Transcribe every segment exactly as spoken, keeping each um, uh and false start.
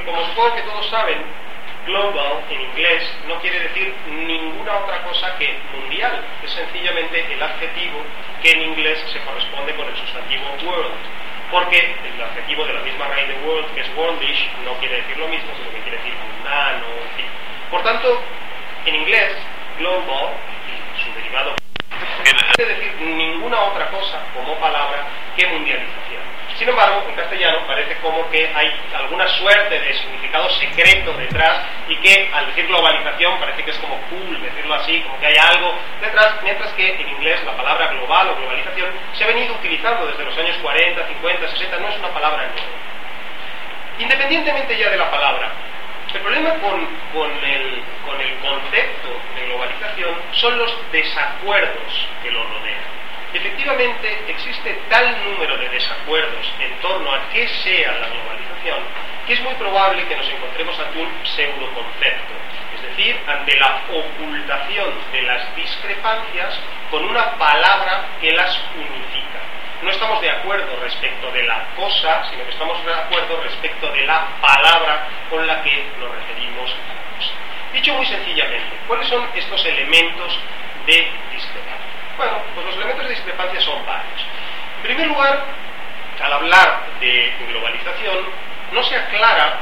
como supongo que todos saben, global en inglés no quiere decir ninguna otra cosa que mundial. Es sencillamente el adjetivo que en inglés se corresponde con el sustantivo world, porque el adjetivo de la misma raíz de world, que es worldish, no quiere decir lo mismo, sino que quiere decir mundano, en fin. Por tanto, en inglés, global y su derivado no quiere decir ninguna otra cosa como palabra que mundialización. Sin embargo, en castellano parece como que hay alguna suerte de significado secreto detrás y que al decir globalización parece que es como cool decirlo así, como que hay algo detrás, mientras que en inglés la palabra global o globalización se ha venido utilizando desde los años cuarenta, cincuenta, sesenta, no es una palabra nueva. Independientemente ya de la palabra, el problema con, con, el, con el concepto de globalización son los desacuerdos que lo rodean. Efectivamente, existe tal número de desacuerdos en torno a qué sea la globalización que es muy probable que nos encontremos ante un pseudoconcepto, es decir, ante la ocultación de las discrepancias con una palabra que las unifica. No estamos de acuerdo respecto de la cosa, sino que estamos de acuerdo respecto de la palabra con la que nos referimos a la cosa. Dicho muy sencillamente, ¿cuáles son estos elementos de discrepancia? Bueno, pues los elementos de discrepancia son varios. En primer lugar, al hablar de globalización, no se aclara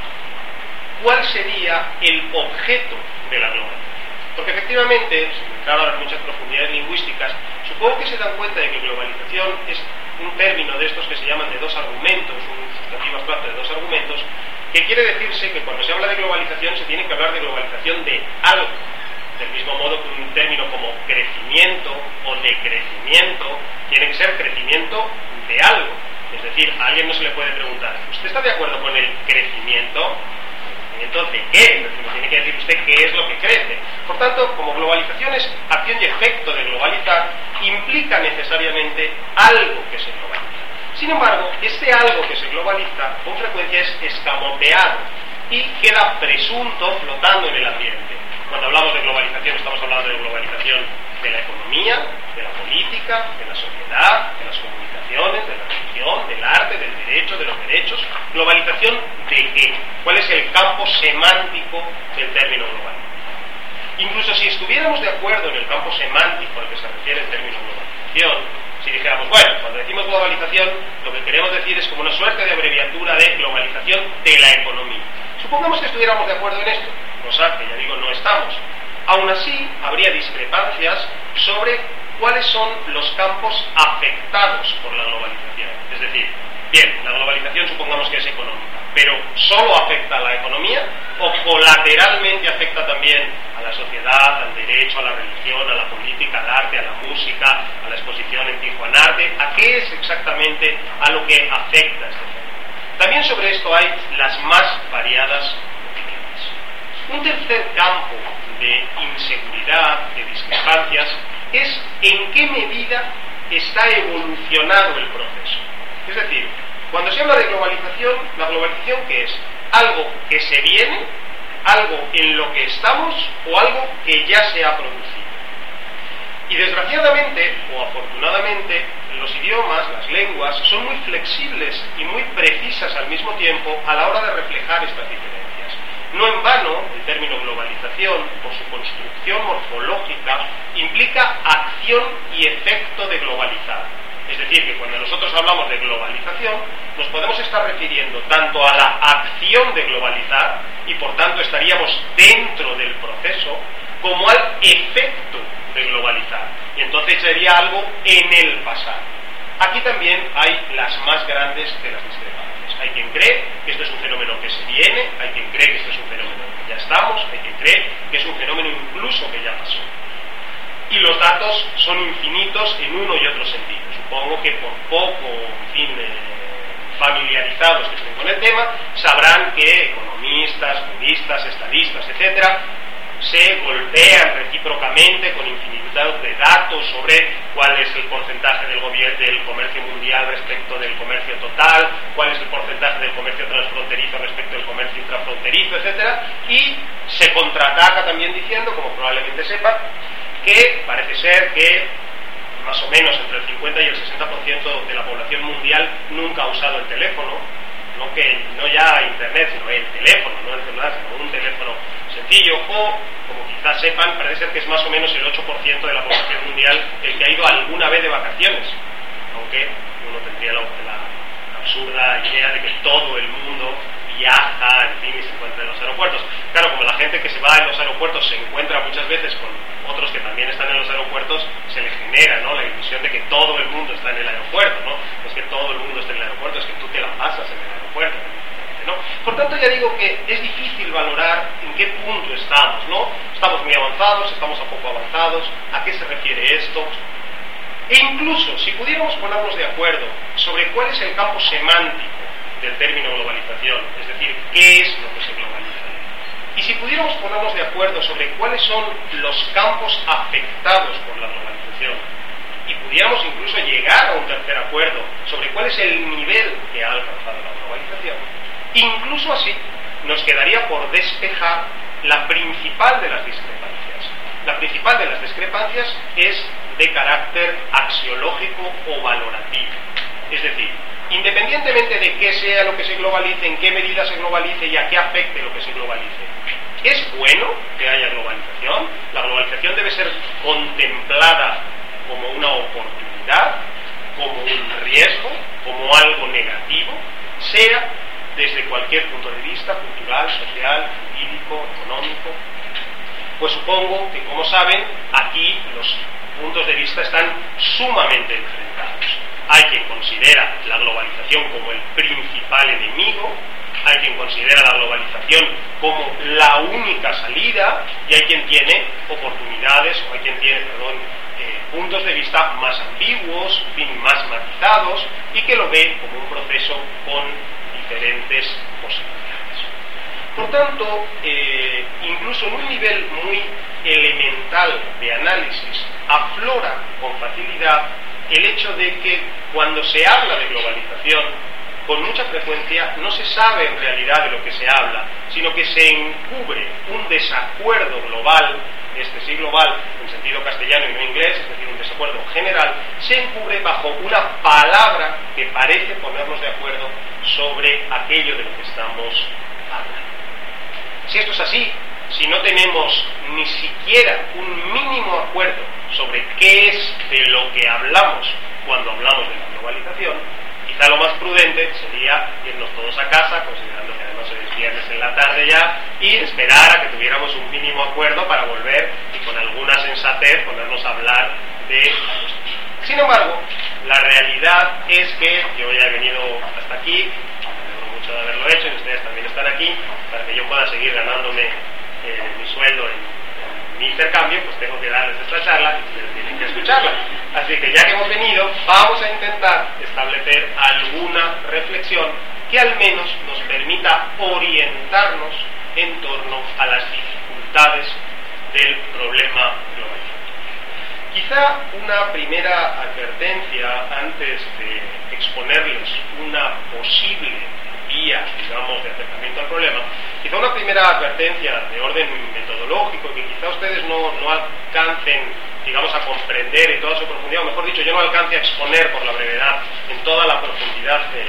cuál sería el objeto de la globalización. Porque efectivamente, sin entrar ahora en muchas profundidades lingüísticas, supongo que se dan cuenta de que globalización es un término de estos que se llaman de dos argumentos, un sustantivo abstracto de dos argumentos, que quiere decirse que cuando se habla de globalización se tiene que hablar de globalización de algo. Del mismo modo que un término como crecimiento o decrecimiento tiene que ser crecimiento de algo. Es decir, a alguien no se le puede preguntar, ¿usted está de acuerdo con el crecimiento? ¿Crecimiento de qué? Es decir, no tiene que decir usted qué es lo que crece. Por tanto, como globalización es acción y efecto de globalizar, implica necesariamente algo que se globaliza. Sin embargo, este algo que se globaliza con frecuencia es escamoteado y queda presunto flotando en el ambiente. Cuando hablamos de globalización estamos hablando de globalización de la economía, de la política, de la sociedad, de las comunicaciones, de la religión, del arte, del derecho, de los derechos. ¿Globalización de qué? ¿Cuál es el campo semántico del término global? Incluso si estuviéramos de acuerdo en el campo semántico al que se refiere el término globalización, si dijéramos, bueno, cuando decimos globalización, lo que queremos decir es como una suerte de abreviatura de globalización de la economía. Supongamos que estuviéramos de acuerdo en esto, cosa que ya digo no estamos. Aún así, habría discrepancias sobre cuáles son los campos afectados por la globalización. Es decir, bien, la globalización supongamos que es económica, pero ¿solo afecta a la economía o colateralmente afecta también a la sociedad, al derecho, a la religión, a la política, al arte, a la música, a la exposición en Tijuanarte? ¿A qué es exactamente a lo que afecta este tema? También sobre esto hay las más variadas opiniones. Un tercer campo de inseguridad, de discrepancias, es en qué medida está evolucionado el proceso. Es decir, cuando se habla de globalización, la globalización ¿qué es? Algo que se viene, algo en lo que estamos o algo que ya se ha producido. Y desgraciadamente, o afortunadamente, los idiomas, las lenguas, son muy flexibles y muy precisas al mismo tiempo a la hora de reflejar estas diferencias. No en vano, el término globalización, por su construcción morfológica, implica acción y efecto de globalizar. Es decir, que cuando nosotros hablamos de globalización, nos podemos estar refiriendo tanto a la acción de globalizar, y por tanto estaríamos dentro del proceso, como al efecto de globalizar. Y entonces sería algo en el pasado. Aquí también hay las más grandes de las discrepancias. Hay quien cree que esto es un fenómeno que se viene, hay quien cree que esto es un fenómeno que ya estamos, hay quien cree que es un fenómeno incluso que ya pasó. Y los datos son infinitos en uno y otro sentido. Supongo que por poco, en fin, eh, familiarizados que estén con el tema, sabrán que economistas, juristas, estadistas, etcétera, se golpean recíprocamente con infinidad de datos sobre cuál es el porcentaje del gobierno del comercio mundial respecto del comercio total, cuál es el porcentaje del comercio transfronterizo respecto del comercio intrafronterizo, etcétera, y se contraataca también diciendo, como probablemente sepan, que parece ser que más o menos entre el cincuenta y el sesenta por ciento de la población mundial nunca ha usado el teléfono, no, que, no ya internet, sino el teléfono, no el celular, sino un teléfono sencillo, o, como quizás sepan, parece ser que es más o menos el ocho por ciento de la población mundial el que ha ido alguna vez de vacaciones, aunque uno tendría la, la absurda idea de que todo el mundo viaja, en fin, y se encuentra en los aeropuertos. Claro, como la gente que se va en los aeropuertos se encuentra muchas veces con otros que también están en los aeropuertos, se le genera, ¿no?, la ilusión de que todo el mundo está en el aeropuerto, ¿no? No es que todo el mundo esté en el aeropuerto, es que tú te la pasas en el aeropuerto, ¿no? Por tanto, ya digo que es difícil valorar en qué punto estamos, ¿no? Estamos muy avanzados, estamos a poco avanzados, ¿a qué se refiere esto? E incluso, si pudiéramos ponernos de acuerdo sobre cuál es el campo semántico del término globalización, es decir, qué es lo que se globaliza, y si pudiéramos ponernos de acuerdo sobre cuáles son los campos afectados por la globalización, y pudiéramos incluso llegar a un tercer acuerdo sobre cuál es el nivel que ha alcanzado la globalización, incluso así nos quedaría por despejar la principal de las discrepancias. La principal de las discrepancias es de carácter axiológico o valorativo, es decir, independientemente de qué sea lo que se globalice, en qué medida se globalice y a qué afecte lo que se globalice, ¿es bueno que haya globalización? ¿La globalización debe ser contemplada como una oportunidad, como un riesgo, como algo negativo, sea desde cualquier punto de vista, cultural, social, jurídico, económico? Pues supongo que, como saben, aquí los puntos de vista están sumamente enfrentados. Hay quien considera la globalización como el principal enemigo, hay quien considera la globalización como la única salida, y hay quien tiene oportunidades, o hay quien tiene, perdón, eh, puntos de vista más ambiguos, en fin, más matizados, y que lo ve como un proceso con diferentes posibilidades. Por tanto, eh, incluso en un nivel muy elemental de análisis, aflora con facilidad el hecho de que cuando se habla de globalización, con mucha frecuencia no se sabe en realidad de lo que se habla, sino que se encubre un desacuerdo global, este sí global en sentido castellano y no inglés, es decir, un desacuerdo general, se encubre bajo una palabra que parece ponernos de acuerdo sobre aquello de lo que estamos hablando. Si esto es así, si no tenemos ni siquiera un mínimo acuerdo sobre qué es de lo que hablamos cuando hablamos de la globalización, quizá lo más prudente sería irnos todos a casa, considerando que además hoy es viernes en la tarde ya, y esperar a que tuviéramos un mínimo acuerdo para volver y con alguna sensatez ponernos a hablar de esto. Sin embargo, la realidad es que yo ya he venido hasta aquí, me alegro mucho de haberlo hecho, y ustedes también están aquí, para que yo pueda seguir ganándome eh, mi sueldo en mi intercambio, pues tengo que darles esta charla y ustedes tienen que escucharla. Así que ya que hemos venido, vamos a intentar establecer alguna reflexión que al menos nos permita orientarnos en torno a las dificultades del problema globalizatorio. Quizá una primera advertencia antes de exponerles una posible vía, digamos, de acercamiento al problema, quizá una primera advertencia de orden metodológico que quizá ustedes no, no alcancen, digamos, a comprender en toda su profundidad, o mejor dicho, yo no alcance a exponer por la brevedad en toda la profundidad eh,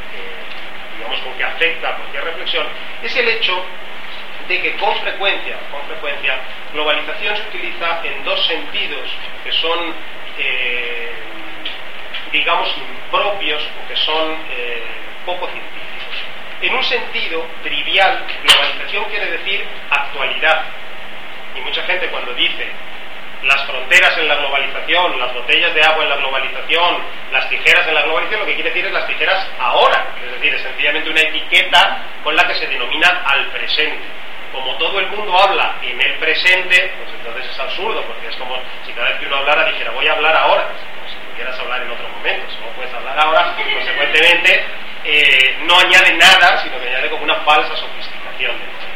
eh, digamos, con que afecta cualquier reflexión, es el hecho de que con frecuencia, con frecuencia, globalización se utiliza en dos sentidos que son, eh, digamos, impropios o que son eh, poco científicos. En un sentido trivial, globalización quiere decir actualidad. Y mucha gente cuando dice las fronteras en la globalización, las botellas de agua en la globalización, las tijeras en la globalización, lo que quiere decir es las tijeras ahora. Es decir, es sencillamente una etiqueta con la que se denomina al presente. Como todo el mundo habla en el presente, pues entonces es absurdo, porque es como si cada vez que uno hablara dijera voy a hablar ahora, como si pudieras hablar en otro momento. Si no puedes hablar ahora, consecuentemente Eh, no añade nada, sino que añade como una falsa sofisticación.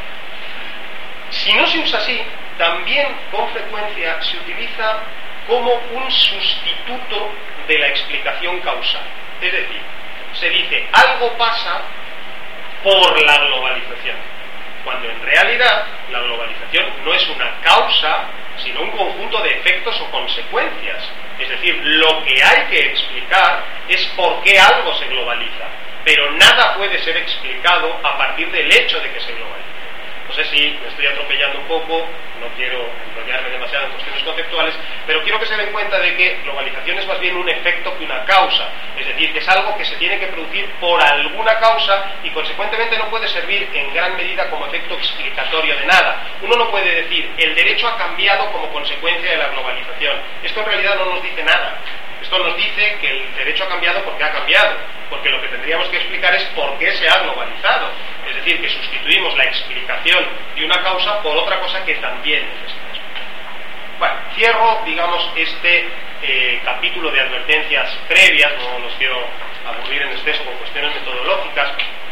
Si no se usa así, también con frecuencia se utiliza como un sustituto de la explicación causal. Es decir, se dice algo pasa por la globalización, cuando en realidad la globalización no es una causa, sino un conjunto de efectos o consecuencias. Es decir, lo que hay que explicar es por qué algo se globaliza. pero nada puede ser explicado a partir del hecho de que se globalice. No sé si me estoy atropellando un poco, no quiero enrollarme demasiado en cuestiones conceptuales, pero quiero que se den cuenta de que globalización es más bien un efecto que una causa, es decir, que es algo que se tiene que producir por alguna causa y consecuentemente no puede servir en gran medida como efecto explicatorio de nada. Uno no puede decir, el derecho ha cambiado como consecuencia de la globalización. Esto en realidad no nos dice nada. Esto nos dice que el derecho ha cambiado porque ha cambiado, porque lo que tendríamos que explicar es por qué se ha globalizado. Es decir, que sustituimos la explicación de una causa por otra cosa que también necesita explicar. Bueno, cierro, digamos, este eh, capítulo de advertencias previas, no los quiero aburrir en exceso con cuestiones metodológicas,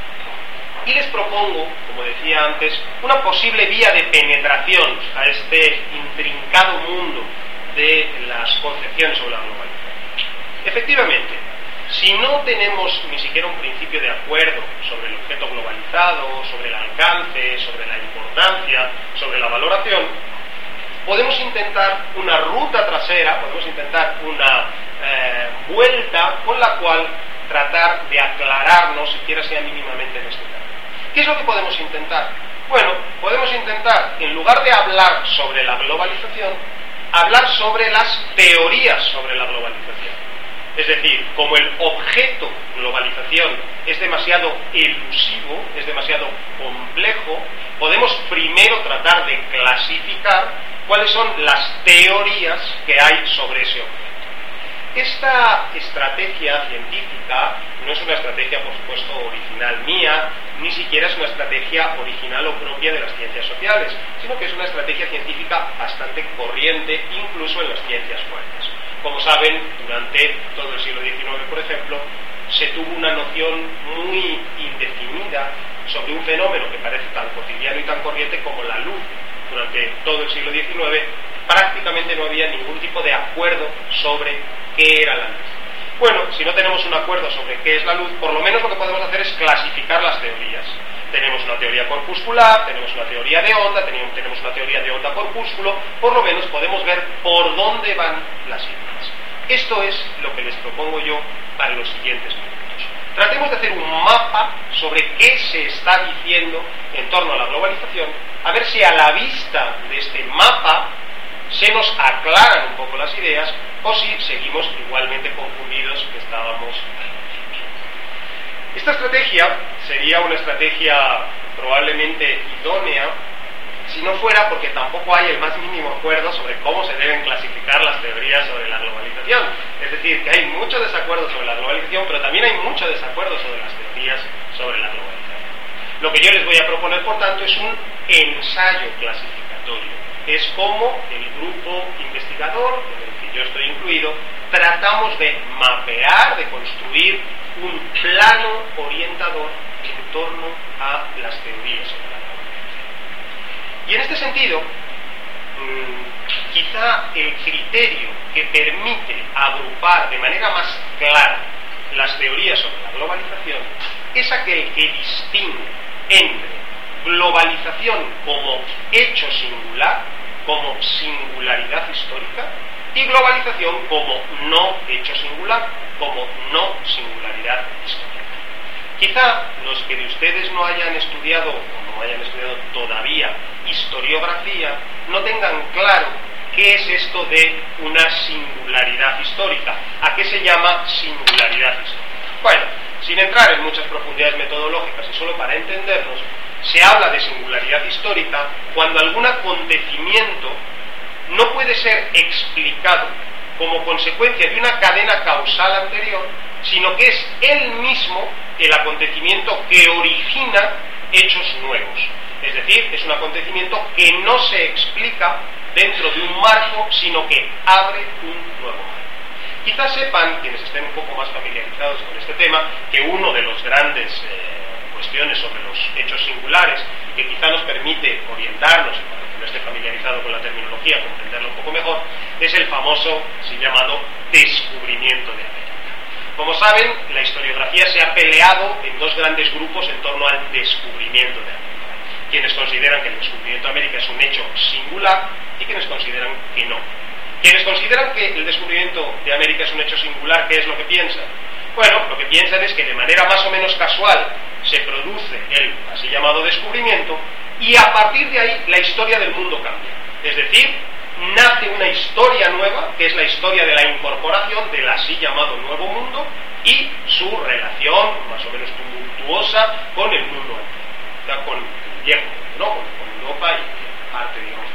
y les propongo, como decía antes, una posible vía de penetración a este intrincado mundo de las concepciones sobre la globalización. Efectivamente, si no tenemos ni siquiera un principio de acuerdo sobre el objeto globalizado, sobre el alcance, sobre la importancia, sobre la valoración, podemos intentar una ruta trasera, podemos intentar una eh, vuelta con la cual tratar de aclararnos, siquiera sea mínimamente en este tema. ¿Qué es lo que podemos intentar? Bueno, podemos intentar, en lugar de hablar sobre la globalización, hablar sobre las teorías sobre la globalización. Es decir, como el objeto globalización es demasiado elusivo, es demasiado complejo, podemos primero tratar de clasificar cuáles son las teorías que hay sobre ese objeto. Esta estrategia científica no es una estrategia, por supuesto, original mía, ni siquiera es una estrategia original o propia de las ciencias sociales, sino que es una estrategia científica bastante corriente, incluso en las ciencias fuertes. Como saben, durante todo el siglo diecinueve, por ejemplo, se tuvo una noción muy indefinida sobre un fenómeno que parece tan cotidiano y tan corriente como la luz. Durante todo el siglo diecinueve prácticamente no había ningún tipo de acuerdo sobre qué era la luz. Bueno, si no tenemos un acuerdo sobre qué es la luz, por lo menos lo que podemos hacer es clasificar las teorías. Tenemos una teoría corpuscular, tenemos una teoría de onda, tenemos una teoría de onda-corpúsculo, por lo menos podemos ver por dónde van las ideas. Esto es lo que les propongo yo para los siguientes minutos. Tratemos de hacer un mapa sobre qué se está diciendo en torno a la globalización, a ver si a la vista de este mapa se nos aclaran un poco las ideas o si seguimos igualmente confundidos que estábamos. Esta estrategia sería una estrategia probablemente idónea si no fuera porque tampoco hay el más mínimo acuerdo sobre cómo se deben clasificar las teorías sobre la globalización. Es decir, que hay mucho desacuerdo sobre la globalización, pero también hay mucho desacuerdo sobre las teorías sobre la globalización. Lo que yo les voy a proponer, por tanto, es un ensayo clasificatorio. Es como el grupo investigador, en el que yo estoy incluido, tratamos de mapear, de construir un plano orientador en torno a las teorías sobre la globalización. Y en este sentido, mmm, quizá el criterio que permite agrupar de manera más clara las teorías sobre la globalización es aquel que distingue entre globalización como hecho singular, como singularidad histórica, y globalización como no hecho singular, como no singularidad histórica. Quizá los que de ustedes no hayan estudiado o no hayan estudiado todavía historiografía no tengan claro qué es esto de una singularidad histórica, a qué se llama singularidad histórica. Bueno, sin entrar en muchas profundidades metodológicas y solo para entendernos, se habla de singularidad histórica cuando algún acontecimiento no puede ser explicado como consecuencia de una cadena causal anterior, sino que es él mismo el acontecimiento que origina hechos nuevos. Es decir, es un acontecimiento que no se explica dentro de un marco, sino que abre un nuevo marco. Quizás sepan, quienes estén un poco más familiarizados con este tema, que uno de los grandes eh, cuestiones sobre los hechos singulares, que quizá nos permite orientarnos, y para que no esté familiarizado con la terminología, comprenderlo un poco mejor, es el famoso, así llamado, descubrimiento de América. Como saben, la historiografía se ha peleado en dos grandes grupos en torno al descubrimiento de América. Quienes consideran que el descubrimiento de América es un hecho singular y quienes consideran que no. Quienes consideran que el descubrimiento de América es un hecho singular, ¿qué es lo que piensan? Bueno, lo que piensan es que de manera más o menos casual se produce el así llamado descubrimiento y a partir de ahí la historia del mundo cambia. Es decir, nace una historia nueva, que es la historia de la incorporación del así llamado Nuevo Mundo y su relación más o menos tumultuosa con el mundo antiguo, o sea, con el viejo mundo, ¿no? con Europa y parte, digamos,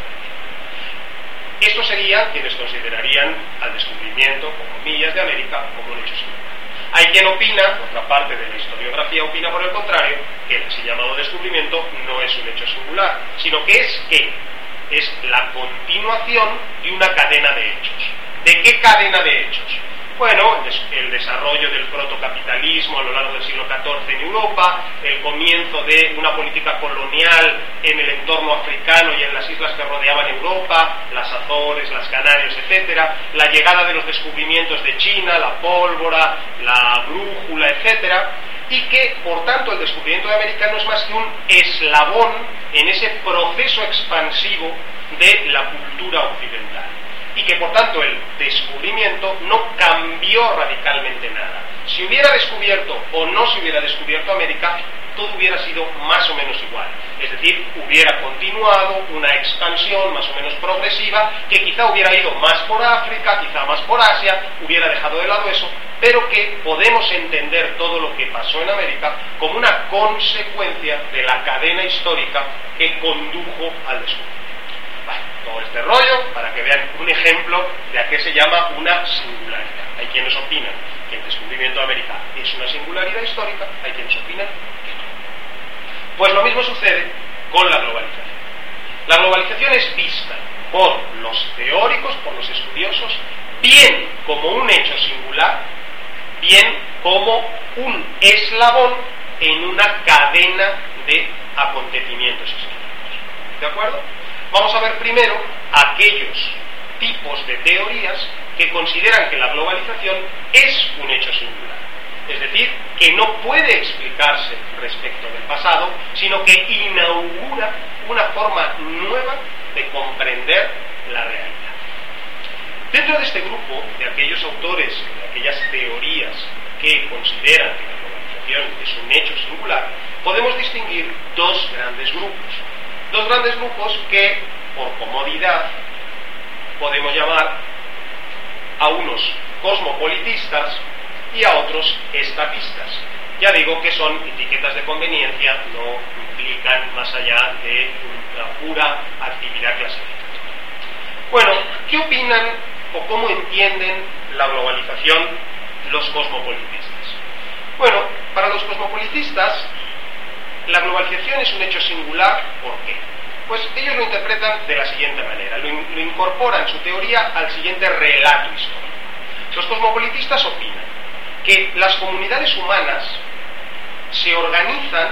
de esto sería quienes considerarían al descubrimiento, con comillas, de América como un hecho singular. Hay quien opina, otra parte de la historiografía opina por el contrario, que el así llamado descubrimiento no es un hecho singular, sino que es que es la continuación de una cadena de hechos. ¿De qué cadena de hechos? Bueno, el desarrollo del protocapitalismo a lo largo del siglo catorce en Europa, el comienzo de una política colonial en el entorno africano y en las islas que rodeaban Europa, las Azores, las Canarias, etcétera, la llegada de los descubrimientos de China, la pólvora, la brújula, etcétera, y que, por tanto, el descubrimiento de América no es más que un eslabón en ese proceso expansivo de la cultura occidental. Y que por tanto el descubrimiento no cambió radicalmente nada. Si hubiera descubierto o no se hubiera descubierto América, todo hubiera sido más o menos igual. Es decir, hubiera continuado una expansión más o menos progresiva, que quizá hubiera ido más por África, quizá más por Asia, hubiera dejado de lado eso, pero que podemos entender todo lo que pasó en América como una consecuencia de la cadena histórica que condujo al descubrimiento. Todo este rollo para que vean un ejemplo de a qué se llama una singularidad. Hay quienes opinan que el descubrimiento de América es una singularidad histórica, hay quienes opinan que no. Pues lo mismo sucede con la globalización. La globalización es vista por los teóricos, por los estudiosos, bien como un hecho singular, bien como un eslabón en una cadena de acontecimientos históricos. ¿De acuerdo? Vamos a ver primero aquellos tipos de teorías que consideran que la globalización es un hecho singular. Es decir, que no puede explicarse respecto del pasado, sino que inaugura una forma nueva de comprender la realidad. Dentro de este grupo, de aquellos autores, de aquellas teorías que consideran que la globalización es un hecho singular, podemos distinguir dos grandes grupos. Dos grandes grupos que, por comodidad, podemos llamar a unos cosmopolitistas y a otros estatistas. Ya digo que son etiquetas de conveniencia, no implican más allá de una pura actividad clasificatoria. Bueno, ¿qué opinan o cómo entienden la globalización los cosmopolitistas? Bueno, para los cosmopolitistas, la globalización es un hecho singular. ¿Por qué? Pues ellos lo interpretan de la siguiente manera, lo, in, lo incorporan su teoría al siguiente relato histórico. Los cosmopolitistas opinan que las comunidades humanas se organizan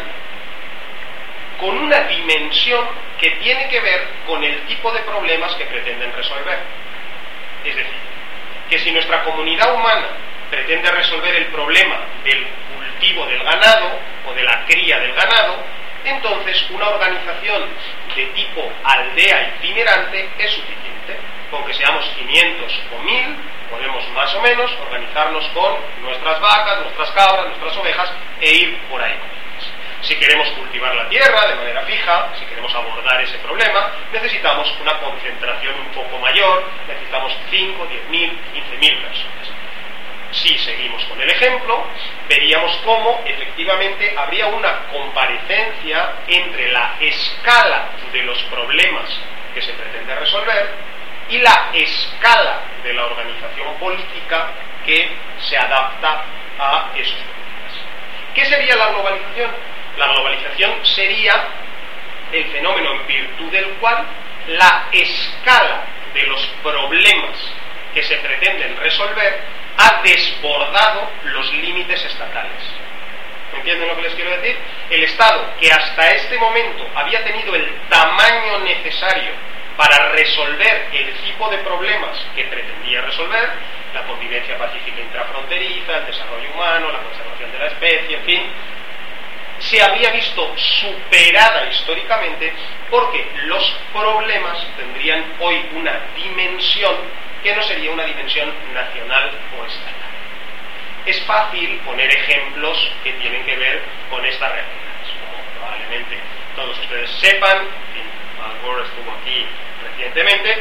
con una dimensión que tiene que ver con el tipo de problemas que pretenden resolver. Es decir, que si nuestra comunidad humana pretende resolver el problema del cultivo del ganado o de la cría del ganado, entonces una organización de tipo aldea itinerante es suficiente. Con que seamos quinientos o mil, podemos más o menos organizarnos con nuestras vacas, nuestras cabras, nuestras ovejas e ir por ahí con ellas. Si queremos cultivar la tierra de manera fija, si queremos abordar ese problema, necesitamos una concentración un poco mayor, necesitamos cinco, diez mil, quince mil personas. Si seguimos con el ejemplo, veríamos cómo efectivamente habría una comparecencia entre la escala de los problemas que se pretende resolver y la escala de la organización política que se adapta a esos problemas. ¿Qué sería la globalización? La globalización sería el fenómeno en virtud del cual la escala de los problemas que se pretenden resolver ha desbordado los límites estatales. ¿Entienden lo que les quiero decir? El Estado, que hasta este momento había tenido el tamaño necesario para resolver el tipo de problemas que pretendía resolver, la convivencia pacífica intrafronteriza, el desarrollo humano, la conservación de la especie, en fin, se había visto superada históricamente porque los problemas tendrían hoy una dimensión que no sería una dimensión nacional o estatal. es fácil poner ejemplos que tienen que ver con estas realidades. Como probablemente todos ustedes sepan, Al Gore estuvo aquí recientemente,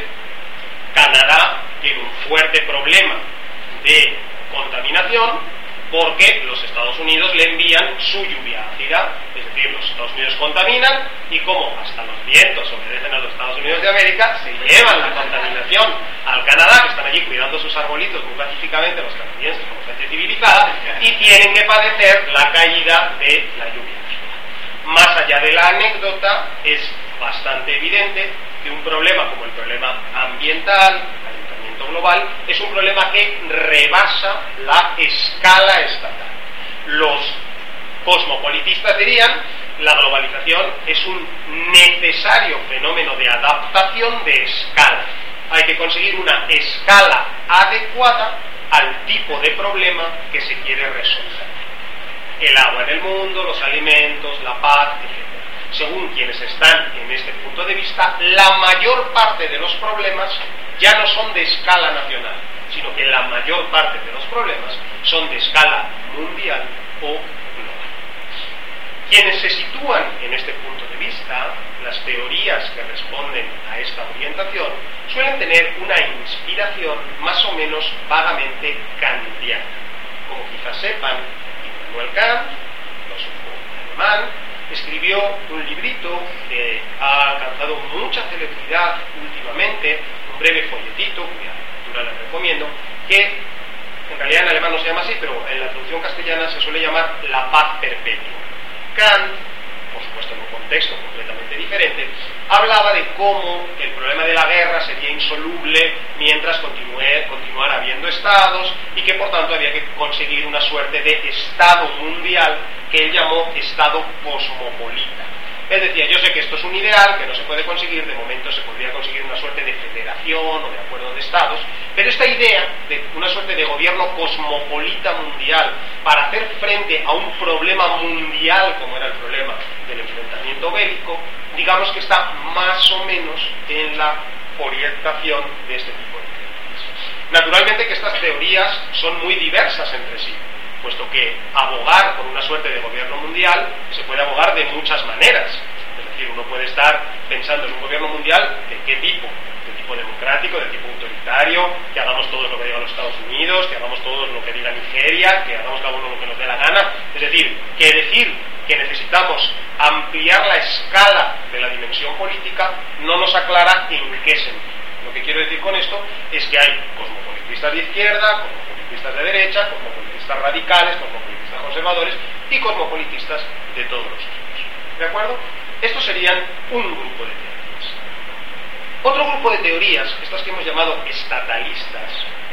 Canadá tiene un fuerte problema de contaminación porque los Estados Unidos le envían su lluvia ácida, es decir, los Estados Unidos contaminan y como hasta los vientos obedecen a los Estados Unidos de América, se llevan la contaminación al Canadá, que están allí cuidando sus arbolitos muy pacíficamente, los canadienses como gente civilizada, y tienen que padecer la caída de la lluvia ácida. Más allá de la anécdota, es bastante evidente que un problema como el problema ambiental, global, es un problema que rebasa la escala estatal. Los cosmopolitistas dirían, la globalización es un necesario fenómeno de adaptación de escala. Hay que conseguir una escala adecuada al tipo de problema que se quiere resolver. El agua en el mundo, los alimentos, la paz, etcétera. Según quienes están en este punto de vista, la mayor parte de los problemas ya no son de escala nacional, sino que la mayor parte de los problemas son de escala mundial o global. Quienes se sitúan en este punto de vista, las teorías que responden a esta orientación, suelen tener una inspiración más o menos vagamente kantiana. Como quizás sepan, Immanuel Kant, filósofo alemán, escribió un librito que ha alcanzado mucha celebridad últimamente, un breve folletito, cuya lectura les recomiendo, que en realidad en alemán no se llama así, pero en la traducción castellana se suele llamar La paz perpetua. Kant, por supuesto en un contexto completamente diferente, hablaba de cómo el problema de la guerra sería insoluble mientras continúe, continuara habiendo estados y que por tanto había que conseguir una suerte de estado mundial que él llamó estado cosmopolita. Él decía, yo sé que esto es un ideal, que no se puede conseguir, de momento se podría conseguir una suerte de federación o de acuerdo de estados, pero esta idea de una suerte de gobierno cosmopolita mundial para hacer frente a un problema mundial como era el problema del enfrentamiento bélico, digamos que está más o menos en la orientación de este tipo de teorías. Naturalmente que estas teorías son muy diversas entre sí, puesto que abogar por una suerte de gobierno mundial se puede abogar de muchas maneras. Es decir, uno puede estar pensando en un gobierno mundial de qué tipo, de tipo democrático, de tipo autoritario, que hagamos todo lo que digan los Estados Unidos, que hagamos todo lo que diga Nigeria, que hagamos cada uno lo que nos dé la gana. Es decir, que decir que necesitamos ampliar la escala de la dimensión política no nos aclara en qué sentido. Lo que quiero decir con esto es que hay cosmopolitistas de izquierda, cosmopolitistas de derecha, cosmopolitistas radicales, cosmopolitistas conservadores y cosmopolitistas de todos los tipos. ¿De acuerdo? Estos serían un grupo de teorías. Otro grupo de teorías, estas que hemos llamado estatalistas,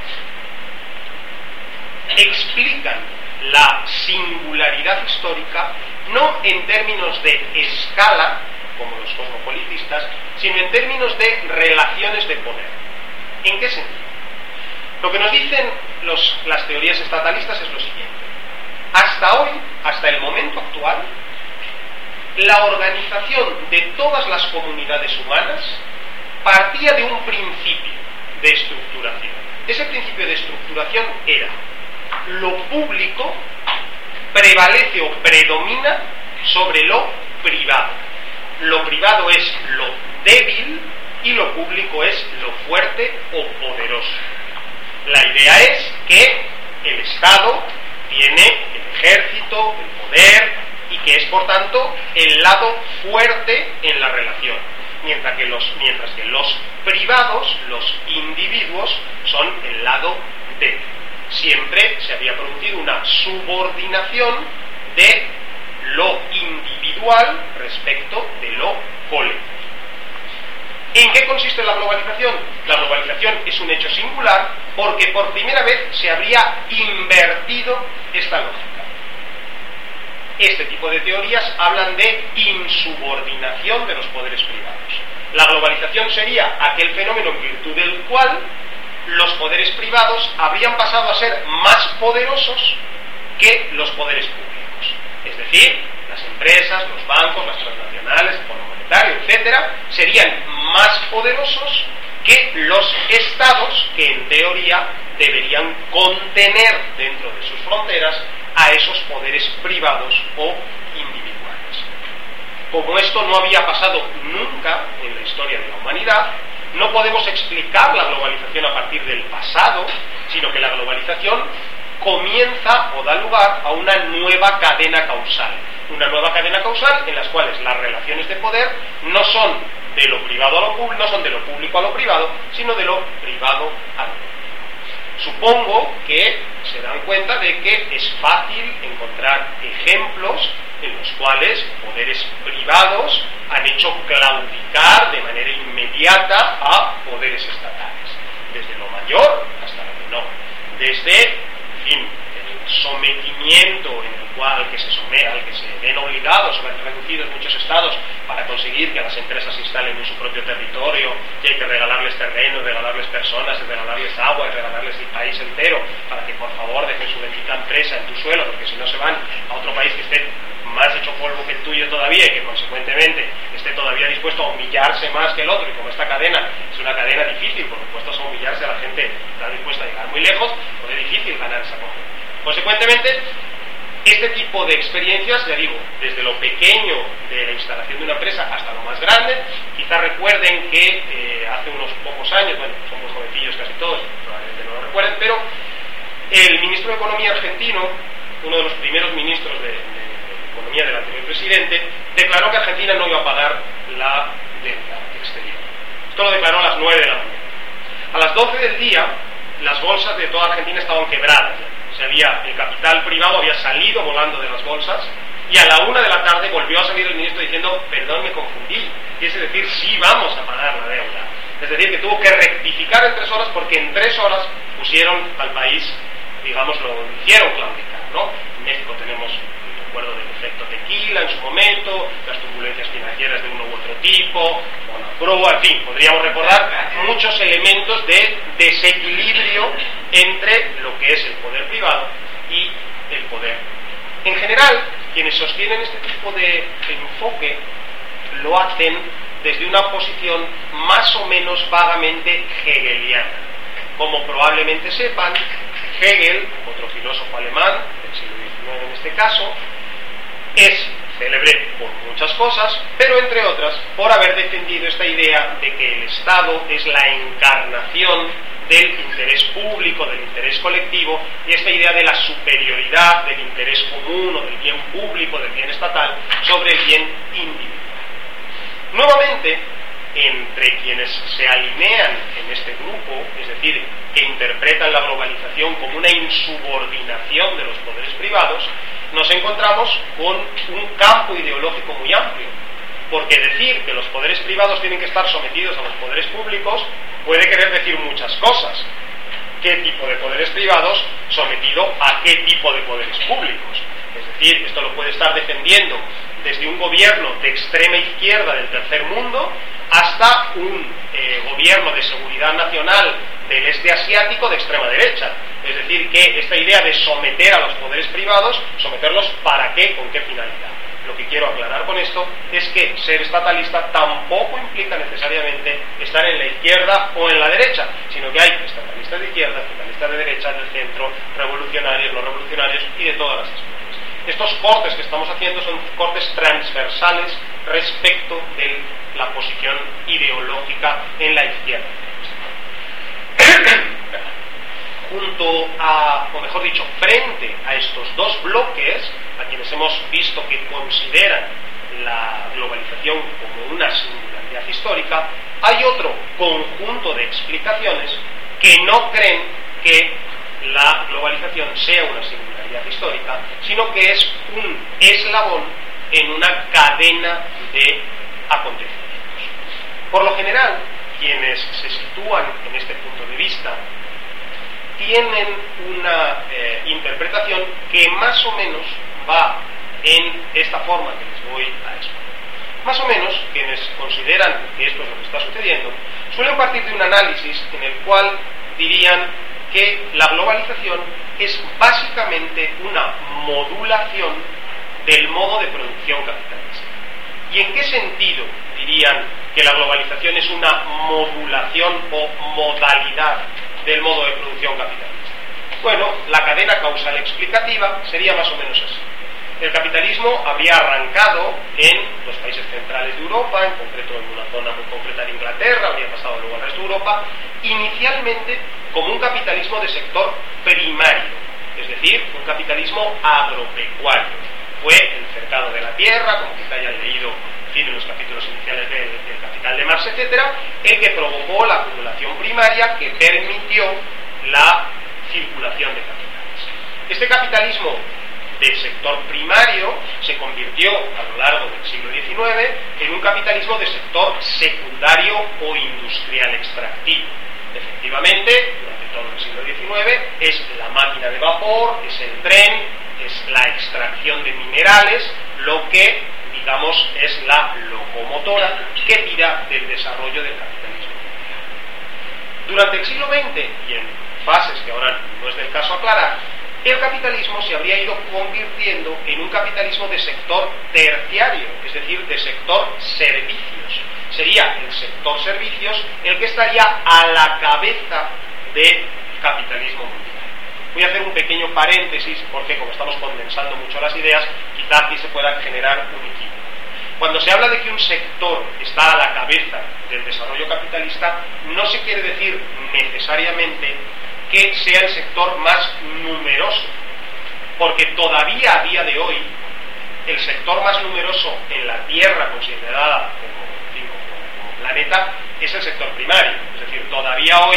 explican la singularidad histórica no en términos de escala, como los cosmopolitistas, sino en términos de relaciones de poder. ¿En qué sentido? Lo que nos dicen los, las teorías estatalistas es lo siguiente. Hasta hoy, hasta el momento actual, la organización de todas las comunidades humanas partía de un principio de estructuración. Ese principio de estructuración era: lo público prevalece o predomina sobre lo privado. Lo privado es lo débil y lo público es lo fuerte o poderoso. La idea es que el Estado tiene el ejército, el poder, y que es por tanto el lado fuerte en la relación, mientras que los, mientras que los privados, los individuos, son el lado débil. Siempre se había producido una subordinación de lo individual respecto de lo colectivo. ¿En qué consiste la globalización? La globalización es un hecho singular porque por primera vez se habría invertido esta lógica. Este tipo de teorías hablan de insubordinación de los poderes privados. La globalización sería aquel fenómeno en virtud del cual los poderes privados habrían pasado a ser más poderosos que los poderes públicos. Es decir, las empresas, los bancos, las transnacionales, el Fondo Monetario, etcétera, serían más poderosos que los estados que en teoría deberían contener dentro de sus fronteras a esos poderes privados o individuales. Como esto no había pasado nunca en la historia de la humanidad, no podemos explicar la globalización a partir del pasado, sino que la globalización comienza o da lugar a una nueva cadena causal. Una nueva cadena causal en las cuales las relaciones de poder no son de lo privado a lo público, no son de lo público a lo privado, sino de lo privado a lo público. Supongo que se dan cuenta de que es fácil encontrar ejemplos en los cuales poderes privados han hecho claudicar de manera inmediata a poderes estatales, desde lo mayor hasta lo menor, desde, en fin, el sometimiento en el cual al que se somete, al que se ven obligados o ven reducidos muchos estados para conseguir que las empresas se instalen en su propio territorio, y hay que regalarles terreno, y regalarles personas, y regalarles agua, y regalarles el país entero para que por favor dejen su bendita empresa en tu suelo, porque si no se van a otro país que esté más hecho polvo que el tuyo todavía y que consecuentemente esté todavía dispuesto a humillarse más que el otro, y como esta cadena es una cadena difícil, por supuesto a humillarse a la gente está dispuesta a llegar muy lejos, pues es difícil ganar esa cosa. Consecuentemente, este tipo de experiencias, ya digo, desde lo pequeño de la instalación de una empresa hasta lo más grande, quizás recuerden que eh, hace unos pocos años, bueno, somos jovencillos casi todos, probablemente no lo recuerden, pero el ministro de Economía argentino, uno de los primeros ministros de, de Economía del anterior presidente, declaró que Argentina no iba a pagar la deuda exterior. Esto lo declaró a las nueve de la mañana. A las doce del día, las bolsas de toda Argentina estaban quebradas. O sea, había, el capital privado había salido volando de las bolsas, y a la una de la tarde volvió a salir el ministro diciendo, perdón, me confundí, quiere decir, sí vamos a pagar la deuda. Es decir, que tuvo que rectificar en tres horas, porque en tres horas pusieron al país, digamos, lo hicieron claudicar, ¿no? En México tenemos el recuerdo del efecto tequila en su momento, las turbulencias financieras de uno u otro tipo, Bonapro, en fin, podríamos recordar muchos elementos de desequilibrio entre lo que es el poder privado y el poder. En general, quienes sostienen este tipo de enfoque lo hacen desde una posición más o menos vagamente hegeliana. Como probablemente sepan, Hegel, otro filósofo alemán del siglo diecinueve en este caso, es célebre por muchas cosas, pero entre otras por haber defendido esta idea de que el Estado es la encarnación del interés público, del interés colectivo, y esta idea de la superioridad del interés común o del bien público, del bien estatal, sobre el bien individual. Nuevamente, entre quienes se alinean en este grupo, es decir, que interpretan la globalización como una insubordinación de los poderes privados, nos encontramos con un campo ideológico muy amplio, porque decir que los poderes privados tienen que estar sometidos a los poderes públicos puede querer decir muchas cosas. ¿Qué tipo de poderes privados sometido a qué tipo de poderes públicos? Es decir, esto lo puede estar defendiendo desde un gobierno de extrema izquierda del tercer mundo hasta un eh, gobierno de seguridad nacional del este asiático de extrema derecha. Es decir, que esta idea de someter a los poderes privados, ¿someterlos para qué? ¿Con qué finalidad? Lo que quiero aclarar con esto es que ser estatalista tampoco implica necesariamente estar en la izquierda o en la derecha, sino que hay estatalistas de izquierda, estatalistas de derecha, del centro, revolucionarios, no revolucionarios y de todas las escuelas. Estos cortes que estamos haciendo son cortes transversales respecto de la posición ideológica en la izquierda. Junto a, o mejor dicho, frente a estos dos bloques, a quienes hemos visto que consideran la globalización como una singularidad histórica, hay otro conjunto de explicaciones que no creen que la globalización sea una singularidad histórica, sino que es un eslabón en una cadena de acontecimientos. Por lo general, quienes se sitúan en este punto de vista tienen una eh, interpretación que más o menos va en esta forma que les voy a exponer. Más o menos, quienes consideran que esto es lo que está sucediendo, suelen partir de un análisis en el cual dirían que la globalización es básicamente una modulación del modo de producción capitalista. ¿Y en qué sentido dirían que la globalización es una modulación o modalidad del modo de producción capitalista? Bueno, la cadena causal explicativa sería más o menos así. El capitalismo habría arrancado en los países centrales de Europa, en concreto en una zona muy concreta de Inglaterra, habría pasado luego al resto de Europa, inicialmente como un capitalismo de sector primario, es decir, un capitalismo agropecuario. Fue el cercado de la tierra, como quizá hayan leído en, fin, en los capítulos iniciales del, del Capital de Marx, etcétera, el que provocó la acumulación primaria que permitió la circulación de capitales. Este capitalismo del sector primario se convirtió a lo largo del siglo diecinueve en un capitalismo de sector secundario o industrial extractivo. Efectivamente, durante todo el siglo diecinueve es la máquina de vapor, es el tren, es la extracción de minerales, lo que, digamos, es la locomotora que tira del desarrollo del capitalismo mundial. Durante el siglo veinte, y en fases que ahora no es del caso aclarar, el capitalismo se habría ido convirtiendo en un capitalismo de sector terciario, es decir, de sector servicios. Sería el sector servicios el que estaría a la cabeza del capitalismo mundial. Voy a hacer un pequeño paréntesis porque, como estamos condensando mucho las ideas, quizá aquí se pueda generar un equívoco. Cuando se habla de que un sector está a la cabeza del desarrollo capitalista, no se quiere decir necesariamente que sea el sector más numeroso, porque todavía a día de hoy el sector más numeroso en la Tierra considerada como, como, como planeta es el sector primario, es decir, todavía hoy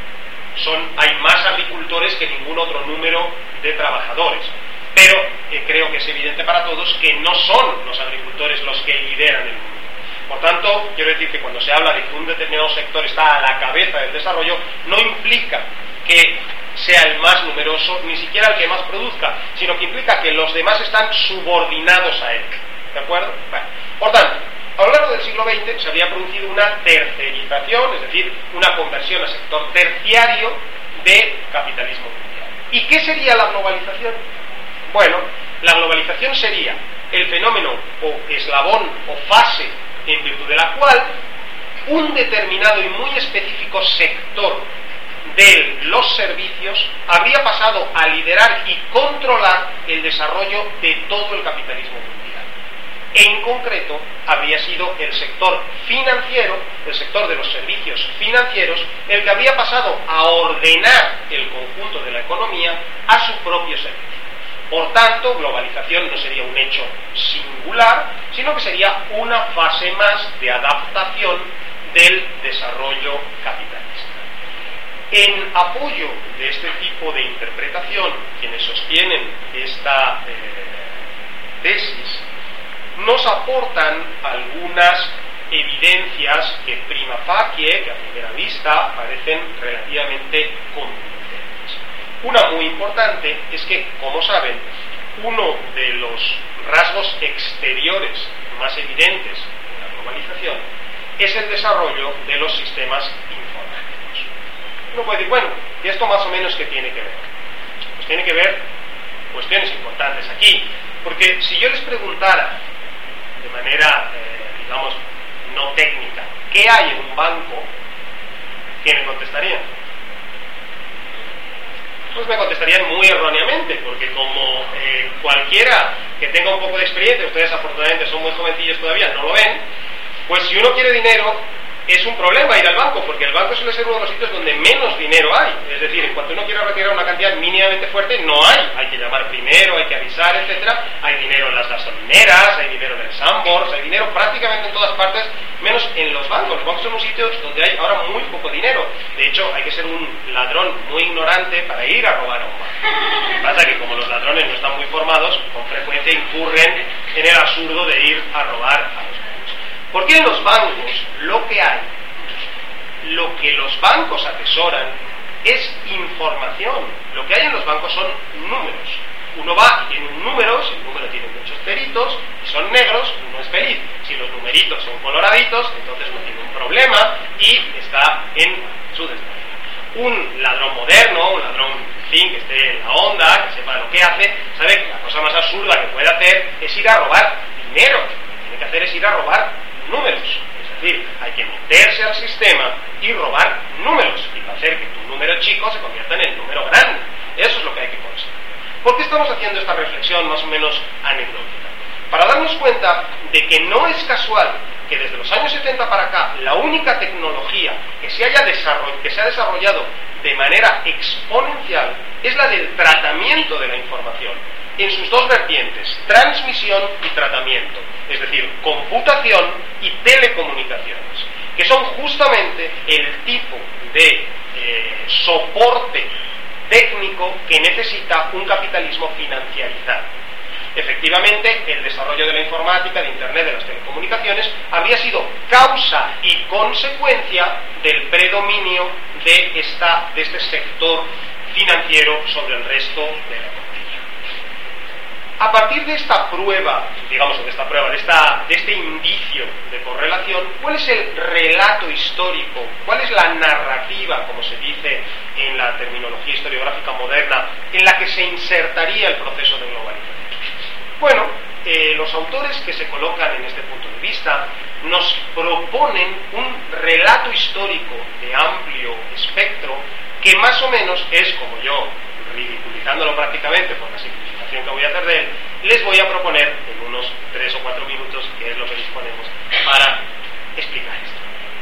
son, hay más agricultores que ningún otro número de trabajadores, pero eh, creo que es evidente para todos que no son los agricultores los que lideran el mundo. Por tanto, quiero decir que cuando se habla de que un determinado sector está a la cabeza del desarrollo, no implica que sea el más numeroso, ni siquiera el que más produzca, sino que implica que los demás están subordinados a él. ¿De acuerdo? Bueno, por tanto, a lo largo del siglo veinte se había producido una tercerización, es decir, una conversión a sector terciario de capitalismo mundial. ¿Y qué sería la globalización? Bueno, la globalización sería el fenómeno o eslabón o fase en virtud de la cual un determinado y muy específico sector de los servicios habría pasado a liderar y controlar el desarrollo de todo el capitalismo mundial. En concreto, habría sido el sector financiero, el sector de los servicios financieros, el que habría pasado a ordenar el conjunto de la economía a su propio servicio. Por tanto, globalización no sería un hecho singular, sino que sería una fase más de adaptación del desarrollo capitalista. En apoyo de este tipo de interpretación, quienes sostienen esta eh, tesis nos aportan algunas evidencias que prima facie, que a primera vista parecen relativamente convincentes. Una muy importante es que, como saben, uno de los rasgos exteriores más evidentes de la globalización es el desarrollo de los sistemas informáticos. Uno puede decir, bueno, ¿y esto más o menos qué tiene que ver? Pues tiene que ver cuestiones importantes aquí, porque si yo les preguntara de manera, eh, digamos, no técnica, ¿qué hay en un banco?, ¿qué me contestarían? Pues me contestarían muy erróneamente, porque como eh, cualquiera que tenga un poco de experiencia, ustedes afortunadamente son muy jovencillos todavía, no lo ven, pues si uno quiere dinero, es un problema ir al banco, porque el banco suele ser uno de los sitios donde menos dinero hay. Es decir, en cuanto uno quiere retirar una cantidad mínimamente fuerte, no hay. Hay que llamar primero, hay que avisar, etcétera. Hay dinero en las gasolineras, hay dinero en el Sambors, hay dinero prácticamente en todas partes, menos en los bancos. Los bancos son un sitio donde hay ahora muy poco dinero. De hecho, hay que ser un ladrón muy ignorante para ir a robar a un banco. Lo que pasa es que como los ladrones no están muy formados, con frecuencia incurren en el absurdo de ir a robar a los bancos. Porque en los bancos lo que hay, lo que los bancos atesoran es información. Lo que hay en los bancos son números. Uno va y tiene un número, si el número tiene muchos ceritos y son negros, uno es feliz. Si los numeritos son coloraditos, entonces no tiene un problema y está en su desgracia. Un ladrón moderno, un ladrón, en fin, que esté en la onda, que sepa lo que hace, sabe que la cosa más absurda que puede hacer es ir a robar dinero. Lo que tiene que hacer es ir a robar números. Es decir, hay que meterse al sistema y robar números y hacer que tu número chico se convierta en el número grande. Eso es lo que hay que conseguir. ¿Por qué estamos haciendo esta reflexión más o menos anecdótica? Para darnos cuenta de que no es casual que desde los años setenta para acá la única tecnología que se haya desarrollado, que se ha desarrollado de manera exponencial es la del tratamiento de la información en sus dos vertientes, transmisión y tratamiento, es decir, computación y telecomunicaciones, que son justamente el tipo de eh, soporte técnico que necesita un capitalismo financiarizado. Efectivamente, el desarrollo de la informática, de Internet, de las telecomunicaciones, habría sido causa y consecuencia del predominio de, esta, de este sector financiero sobre el resto de la economía. A partir de esta prueba, digamos, de esta prueba, de, esta, de este indicio de correlación, ¿cuál es el relato histórico? ¿Cuál es la narrativa, como se dice en la terminología historiográfica moderna, en la que se insertaría el proceso de globalización? Bueno, eh, los autores que se colocan en este punto de vista nos proponen un relato histórico de amplio espectro que más o menos es, como yo, ridiculizándolo prácticamente por la simplificación que voy a hacer de él, les voy a proponer en unos tres o cuatro minutos, que es lo que disponemos, para explicar esto.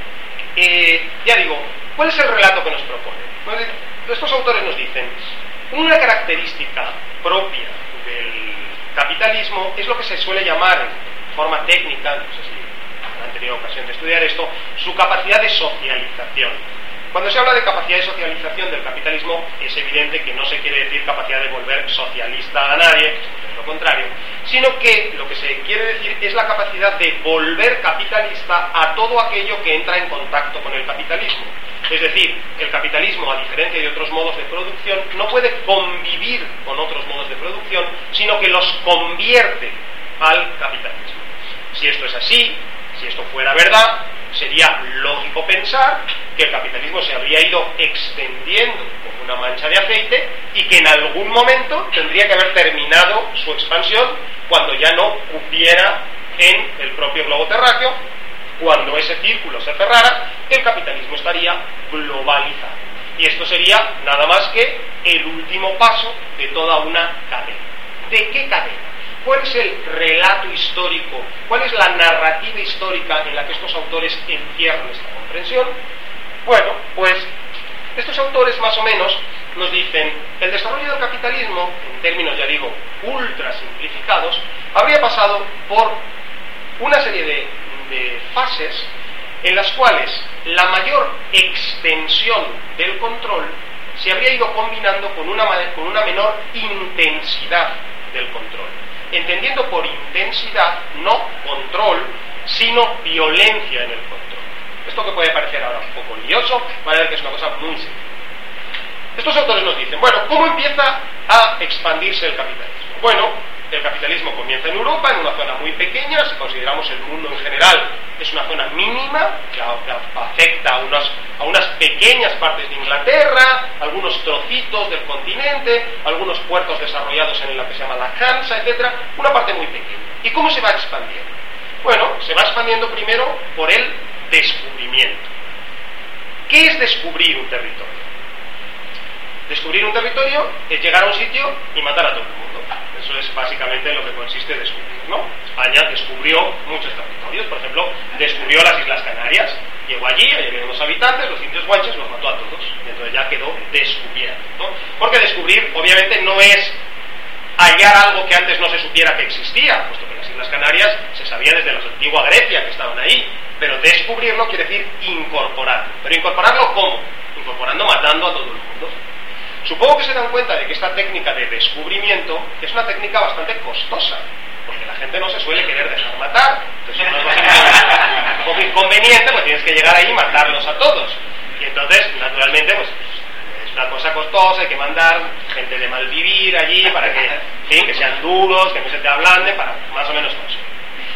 Eh, ya digo, ¿cuál es el relato que nos proponen? Bueno, estos autores nos dicen, una característica propia del capitalismo es lo que se suele llamar, en forma técnica, no sé si han tenido ocasión de estudiar esto, su capacidad de socialización. Cuando se habla de capacidad de socialización del capitalismo, es evidente que no se quiere decir capacidad de volver socialista a nadie, es lo contrario, sino que lo que se quiere decir es la capacidad de volver capitalista a todo aquello que entra en contacto con el capitalismo. Es decir, el capitalismo, a diferencia de otros modos de producción, no puede convivir con otros modos de producción, sino que los convierte al capitalismo. Si esto es así, si esto fuera verdad, sería lógico pensar que el capitalismo se habría ido extendiendo como una mancha de aceite y que en algún momento tendría que haber terminado su expansión cuando ya no cupiera en el propio globo terráqueo. Cuando ese círculo se cerrara, el capitalismo estaría globalizado. Y esto sería nada más que el último paso de toda una cadena. ¿De qué cadena? ¿Cuál es el relato histórico? ¿Cuál es la narrativa histórica en la que estos autores encierran esta comprensión? Bueno, pues estos autores más o menos nos dicen que el desarrollo del capitalismo, en términos, ya digo, ultra simplificados, habría pasado por una serie de de fases en las cuales la mayor extensión del control se habría ido combinando con una, con una menor intensidad del control, entendiendo por intensidad no control, sino violencia en el control. Esto que puede parecer ahora un poco lioso, va a ver que es una cosa muy sencilla. Estos autores nos dicen, bueno, ¿cómo empieza a expandirse el capitalismo? Bueno, el capitalismo comienza en Europa, en una zona muy pequeña, si consideramos el mundo en general, es una zona mínima, que afecta a unas, a unas pequeñas partes de Inglaterra, algunos trocitos del continente, algunos puertos desarrollados en la que se llama la Hansa, etcétera, una parte muy pequeña. ¿Y cómo se va expandiendo? Bueno, se va expandiendo primero por el descubrimiento. ¿Qué es descubrir un territorio? Descubrir un territorio es llegar a un sitio y matar a todo el mundo. Eso es básicamente lo que consiste descubrir, ¿no? España descubrió muchos territorios, por ejemplo, descubrió las Islas Canarias, llegó allí, allí había unos habitantes, los indios guanches los mató a todos, y entonces ya quedó descubierto, ¿no? Porque descubrir, obviamente, no es hallar algo que antes no se supiera que existía, puesto que las Islas Canarias se sabía desde la antigua Grecia que estaban ahí, pero descubrirlo quiere decir incorporarlo. ¿Pero incorporarlo cómo? Incorporando matando a todo el mundo. Supongo que se dan cuenta de que esta técnica de descubrimiento es una técnica bastante costosa, porque la gente no se suele querer dejar matar. Entonces es una cosa un poco inconveniente, pues tienes que llegar ahí y matarlos a todos. Y entonces, naturalmente, pues es una cosa costosa, hay que mandar gente de mal vivir allí para que, en fin, que sean duros, que no se te ablanden, para más o menos conseguir.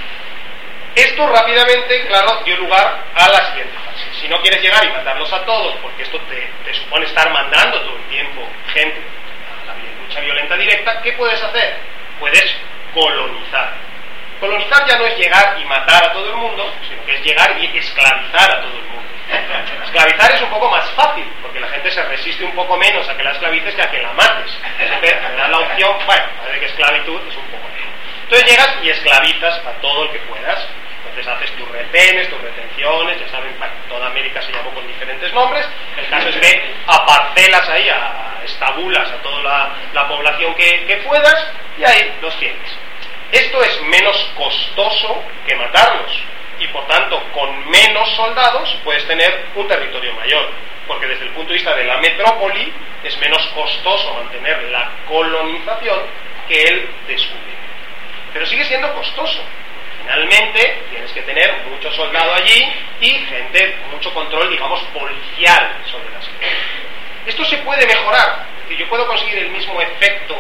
Esto rápidamente, claro, dio lugar a la siguiente fase. Si no quieres llegar y matarlos a todos, porque esto te, te supone estar mandando todo el tiempo gente a la lucha violenta directa, ¿qué puedes hacer? Puedes colonizar. Colonizar ya no es llegar y matar a todo el mundo, sino que es llegar y esclavizar a todo el mundo. Esclavizar es un poco más fácil, porque la gente se resiste un poco menos a que la esclavices que a que la mates. Entonces, te dan la opción, bueno, parece que esclavitud es un poco menos. Entonces llegas y esclavizas a todo el que puedas. Entonces haces tus retenes, tus retenciones, ya saben, bueno, toda América se llamó con diferentes nombres. El caso es que aparcelas ahí, a, estabulas a toda la, la población que, que puedas, y ahí los tienes. Esto es menos costoso que matarlos, y por tanto con menos soldados puedes tener un territorio mayor, porque desde el punto de vista de la metrópoli es menos costoso mantener la colonización que el descubrimiento. Pero sigue siendo costoso. Finalmente tienes que tener mucho soldado allí y gente, mucho control, digamos, policial sobre las cosas. Esto se puede mejorar, es decir, yo puedo conseguir el mismo efecto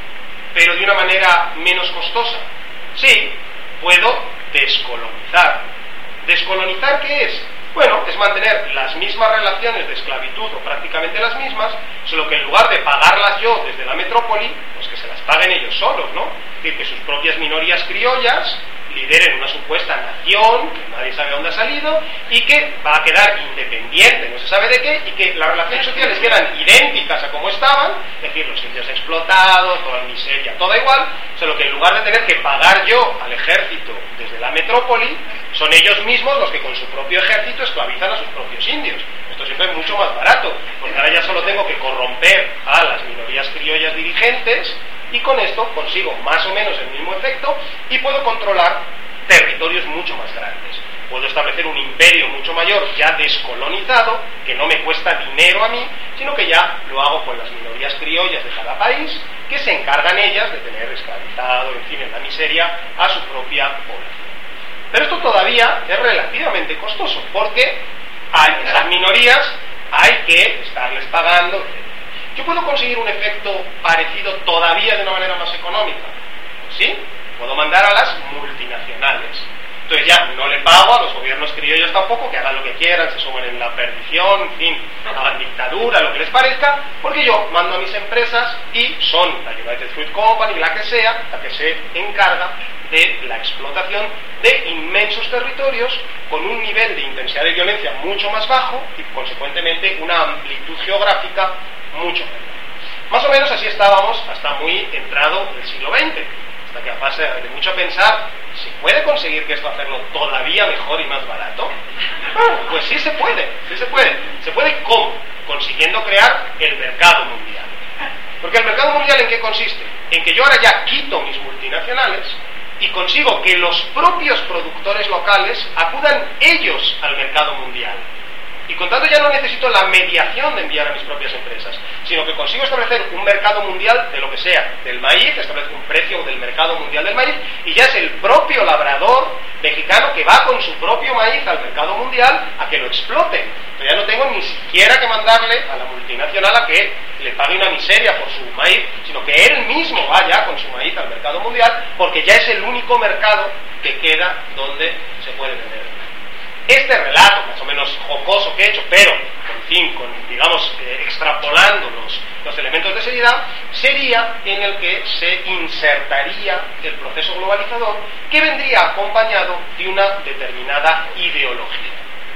pero de una manera menos costosa. Sí, puedo descolonizar. ¿Descolonizar qué es? Bueno, es mantener las mismas relaciones de esclavitud, o prácticamente las mismas, solo que en lugar de pagarlas yo desde la metrópoli, pues que se las paguen ellos solos, ¿no? Es decir, que sus propias minorías criollas lideren una supuesta nación, que nadie sabe dónde ha salido, y que va a quedar independiente, no se sabe de qué, y que las relaciones sociales quedan idénticas a como estaban, es decir, los indios explotados, toda la miseria, todo igual, solo que en lugar de tener que pagar yo al ejército desde la metrópoli, son ellos mismos los que con su propio ejército esclavizan a sus propios indios. Esto siempre es mucho más barato, porque ahora ya solo tengo que corromper a las minorías criollas dirigentes, y con esto consigo más o menos el mismo efecto y puedo controlar territorios mucho más grandes. Puedo establecer un imperio mucho mayor ya descolonizado, que no me cuesta dinero a mí, sino que ya lo hago con las minorías criollas de cada país, que se encargan ellas de tener esclavizado, en fin, en la miseria, a su propia población. Pero esto todavía es relativamente costoso, porque a esas minorías hay que estarles pagando. Yo puedo conseguir un efecto parecido todavía de una manera más económica, ¿sí? Puedo mandar a las multinacionales. Entonces ya no le pago a los gobiernos criollos tampoco, que hagan lo que quieran, se sumen en la perdición, en fin, hagan dictadura, lo que les parezca, porque yo mando a mis empresas y son la United Fruit Company, la que sea, la que se encarga de la explotación de inmensos territorios con un nivel de intensidad de violencia mucho más bajo y consecuentemente una amplitud geográfica mucho menor. Más o menos así estábamos hasta muy entrado el siglo veinte, hasta que a base de mucho pensar, ¿se puede conseguir que esto hacerlo todavía mejor y más barato? Bueno, pues sí se puede, sí se puede. ¿Se puede cómo? Consiguiendo crear el mercado mundial. Porque el mercado mundial, ¿en qué consiste? En que yo ahora ya quito mis multinacionales y consigo que los propios productores locales acudan ellos al mercado mundial. Y con tanto ya no necesito la mediación de enviar a mis propias empresas, sino que consigo establecer un mercado mundial de lo que sea, del maíz, establezco un precio del mercado mundial del maíz, y ya es el propio labrador mexicano que va con su propio maíz al mercado mundial a que lo explote. Pero ya no tengo ni siquiera que mandarle a la multinacional a que le pague una miseria por su maíz, sino que él mismo vaya con su maíz al mercado mundial, porque ya es el único mercado que queda donde se puede vender. Este relato, más o menos jocoso que he hecho, pero, en fin, con, digamos, eh, extrapolando los, los elementos de seriedad, sería en el que se insertaría el proceso globalizador, que vendría acompañado de una determinada ideología.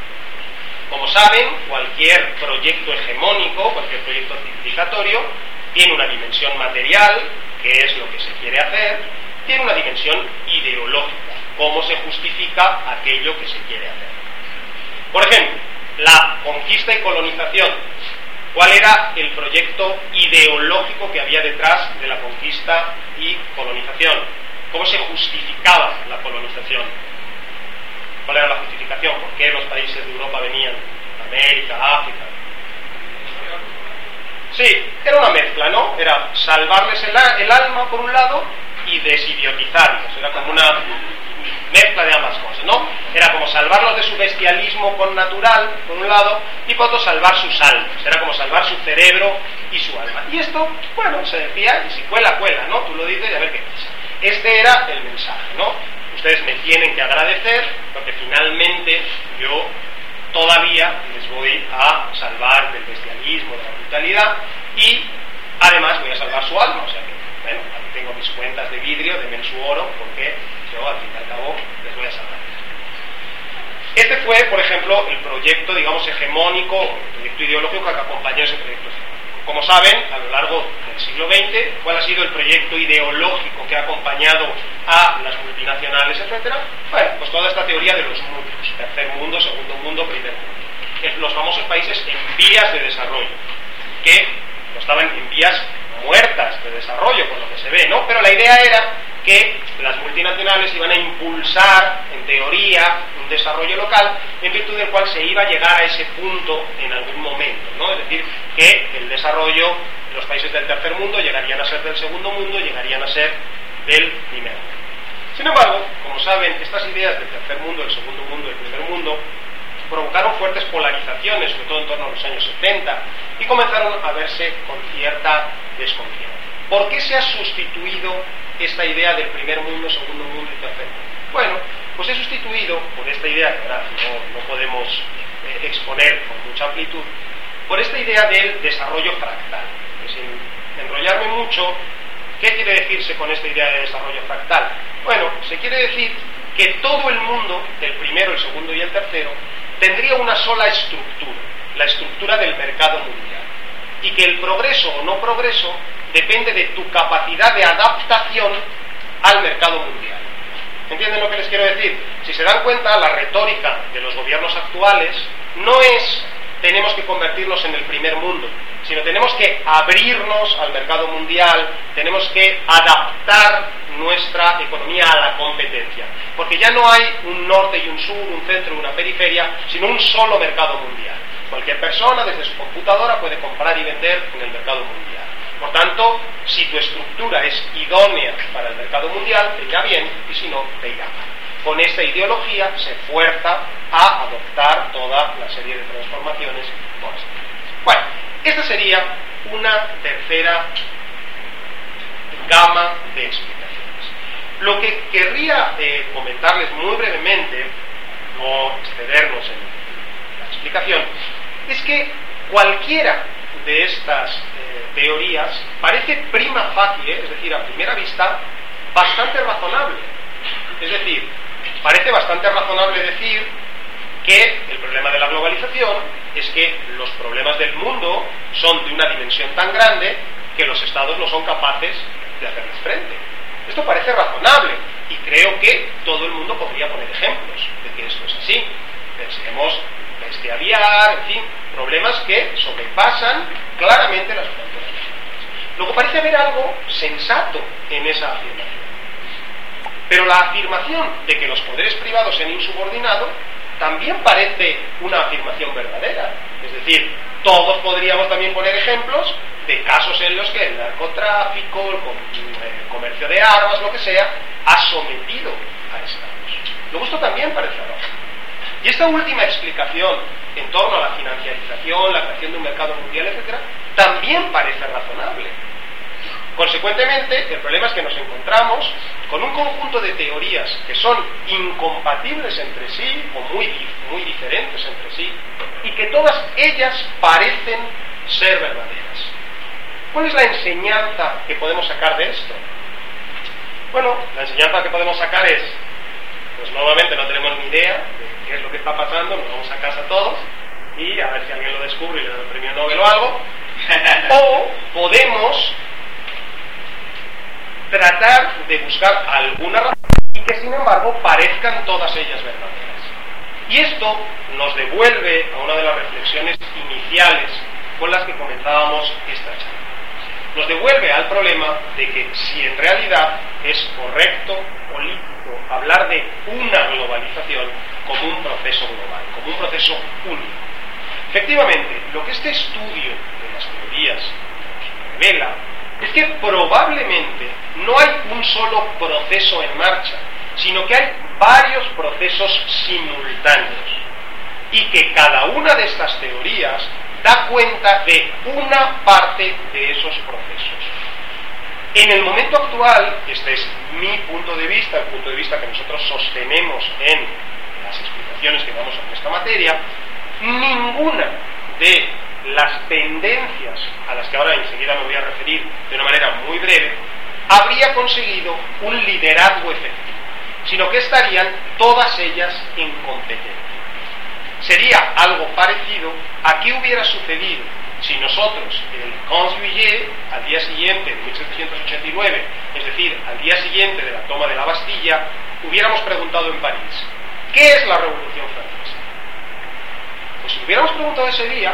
Como saben, cualquier proyecto hegemónico, cualquier proyecto civilizatorio, tiene una dimensión material, que es lo que se quiere hacer, tiene una dimensión ideológica, cómo se justifica aquello que se quiere hacer. Por ejemplo, la conquista y colonización. ¿Cuál era el proyecto ideológico que había detrás de la conquista y colonización? ¿Cómo se justificaba la colonización? ¿Cuál era la justificación? ¿Por qué los países de Europa venían? América, África. Sí, era una mezcla, ¿no? Era salvarles el, el alma por un lado y desidiotizarlos. Era como una mezcla de ambas cosas, ¿no? Era como salvarlos de su bestialismo con natural, por un lado, y por otro salvar sus almas. Era como salvar su cerebro y su alma. Y esto, bueno, se decía, y si cuela, cuela, ¿no? Tú lo dices y a ver qué pasa. Este era el mensaje, ¿no? Ustedes me tienen que agradecer porque finalmente yo todavía les voy a salvar del bestialismo, de la brutalidad, y además voy a salvar su alma. O sea que, bueno, aquí tengo mis cuentas de vidrio, denme su oro, porque yo al fin y al cabo les voy a salvar. Este fue, por ejemplo, el proyecto, digamos, hegemónico, el proyecto ideológico que acompañó ese proyecto hegemónico. Como saben, a lo largo del siglo veinte, ¿cuál ha sido el proyecto ideológico que ha acompañado a las multinacionales, etcétera? Bueno, pues toda esta teoría de los mundos, tercer mundo, segundo mundo, primer mundo. Los famosos países en vías de desarrollo, que no estaban en vías muertas de desarrollo, por lo que se ve, ¿no? Pero la idea era que las multinacionales iban a impulsar, en teoría, un desarrollo local, en virtud del cual se iba a llegar a ese punto en algún momento, ¿no? Es decir, que el desarrollo de los países del tercer mundo llegarían a ser del segundo mundo, llegarían a ser del primer mundo. Sin embargo, como saben, estas ideas del tercer mundo, el segundo mundo, el primer mundo, provocaron fuertes polarizaciones, sobre todo en torno a los años setenta, y comenzaron a verse con cierta desconfianza. ¿Por qué se ha sustituido esta idea del primer mundo, segundo mundo y tercer mundo? Bueno, pues he sustituido por esta idea que ahora no, no podemos eh, exponer con mucha amplitud, por esta idea del desarrollo fractal. Que sin enrollarme mucho, ¿qué quiere decirse con esta idea de desarrollo fractal? Bueno, se quiere decir que todo el mundo, el primero, el segundo y el tercero, tendría una sola estructura, la estructura del mercado mundial, y que el progreso o no progreso depende de tu capacidad de adaptación al mercado mundial. ¿Entienden lo que les quiero decir? Si se dan cuenta, la retórica de los gobiernos actuales no es tenemos que convertirnos en el primer mundo, sino tenemos que abrirnos al mercado mundial, tenemos que adaptar nuestra economía a la competencia, porque ya no hay un norte y un sur, un centro y una periferia, sino un solo mercado mundial. Cualquier persona desde su computadora puede comprar y vender en el mercado mundial. Por tanto, si tu estructura es idónea para el mercado mundial, te irá bien, y si no, te irá mal. Con esta ideología se fuerza a adoptar toda la serie de transformaciones posibles. Bueno, esta sería una tercera gama de explicaciones. Lo que querría eh, comentarles muy brevemente, no excedernos en la explicación, es que cualquiera de estas eh, teorías parece prima facie, es decir, a primera vista, bastante razonable. Es decir, parece bastante razonable decir que el problema de la globalización es que los problemas del mundo son de una dimensión tan grande que los estados no son capaces de hacerles frente. Esto parece razonable y creo que todo el mundo podría poner ejemplos de que esto es así. Pensemos peste aviar, en fin, problemas que sobrepasan claramente las fronteras nacionales. Luego parece haber algo sensato en esa afirmación. Pero la afirmación de que los poderes privados se han insubordinado también parece una afirmación verdadera. Es decir, todos podríamos también poner ejemplos de casos en los que el narcotráfico, el comercio de armas, lo que sea, ha sometido a estados. Luego esto también parece razonable. Y esta última explicación en torno a la financiarización, la creación de un mercado mundial, etcétera, también parece razonable. Consecuentemente, el problema es que nos encontramos con un conjunto de teorías que son incompatibles entre sí o muy, muy diferentes entre sí y que todas ellas parecen ser verdaderas. ¿Cuál es la enseñanza que podemos sacar de esto? Bueno, la enseñanza que podemos sacar es, pues nuevamente no tenemos ni idea de qué es lo que está pasando, nos vamos a casa todos y a ver si alguien lo descubre y le da el premio Nobel o algo, o podemos tratar de buscar alguna razón y que sin embargo parezcan todas ellas verdaderas. Y esto nos devuelve a una de las reflexiones iniciales con las que comenzábamos esta charla. Nos devuelve al problema de que si en realidad es correcto o lícito hablar de una globalización como un proceso global, como un proceso único. Efectivamente, lo que este estudio de las teorías nos revela es que probablemente no hay un solo proceso en marcha, sino que hay varios procesos simultáneos y que cada una de estas teorías da cuenta de una parte de esos procesos. En el momento actual, este es mi punto de vista, el punto de vista que nosotros sostenemos en las explicaciones que damos en esta materia, ninguna de las tendencias a las que ahora enseguida me voy a referir de una manera muy breve, habría conseguido un liderazgo efectivo. sino que estarían todas ellas en competencia. Sería algo parecido a qué hubiera sucedido si nosotros, el quince juillet, al día siguiente de mil setecientos ochenta y nueve, es decir, al día siguiente de la toma de la Bastilla, hubiéramos preguntado en París, ¿qué es la Revolución Francesa? Pues si hubiéramos preguntado ese día,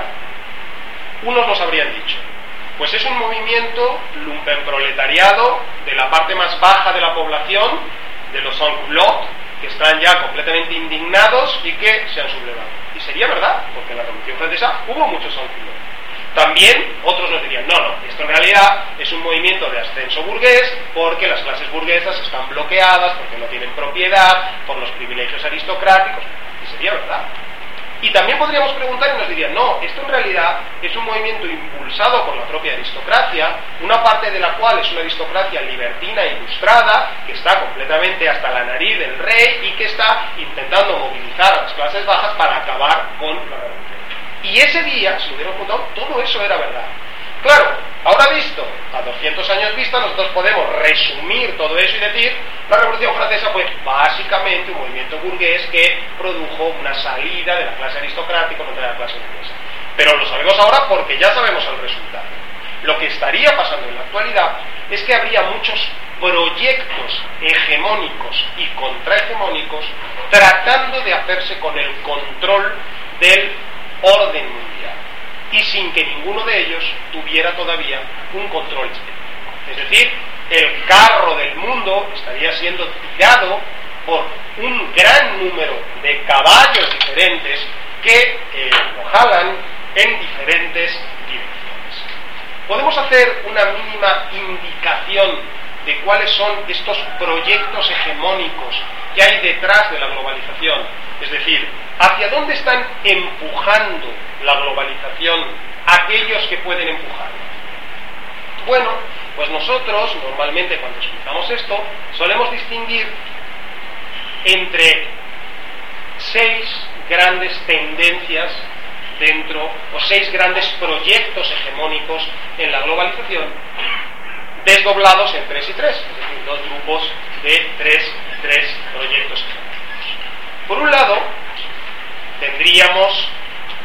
unos nos habrían dicho, pues es un movimiento lumpenproletariado de la parte más baja de la población, de los sans-culottes, que están ya completamente indignados y que se han sublevado. Y sería verdad, porque en la Revolución Francesa hubo muchos sans-culottes. También otros nos dirían, no, no, esto en realidad es un movimiento de ascenso burgués porque las clases burguesas están bloqueadas, porque no tienen propiedad, por los privilegios aristocráticos, y sería verdad. Y también podríamos preguntar y nos dirían, no, esto en realidad es un movimiento impulsado por la propia aristocracia, una parte de la cual es una aristocracia libertina e ilustrada, que está completamente hasta la nariz del rey y que está intentando movilizar a las clases bajas para acabar con la revolución. Y ese día, si lo hubiéramos preguntado, todo eso era verdad. Claro, ahora visto, a doscientos años vista, nosotros podemos resumir todo eso y decir, la Revolución Francesa fue básicamente un movimiento burgués que produjo una salida de la clase aristocrática contra la clase burguesa. Pero lo sabemos ahora porque ya sabemos el resultado. Lo que estaría pasando en la actualidad es que habría muchos proyectos hegemónicos y contrahegemónicos tratando de hacerse con el control del orden mundial y sin que ninguno de ellos tuviera todavía un control específico. Es decir, el carro del mundo estaría siendo tirado por un gran número de caballos diferentes que eh, lo jalan en diferentes direcciones. Podemos hacer una mínima indicación de cuáles son estos proyectos hegemónicos que hay detrás de la globalización, es decir, hacia dónde están empujando la globalización aquellos que pueden empujarla. Bueno, pues nosotros normalmente cuando explicamos esto solemos distinguir entre seis grandes tendencias dentro, o seis grandes proyectos hegemónicos en la globalización, desdoblados en tres y tres, es decir, dos grupos de tres y tres proyectos hegemónicos. Por un lado, tendríamos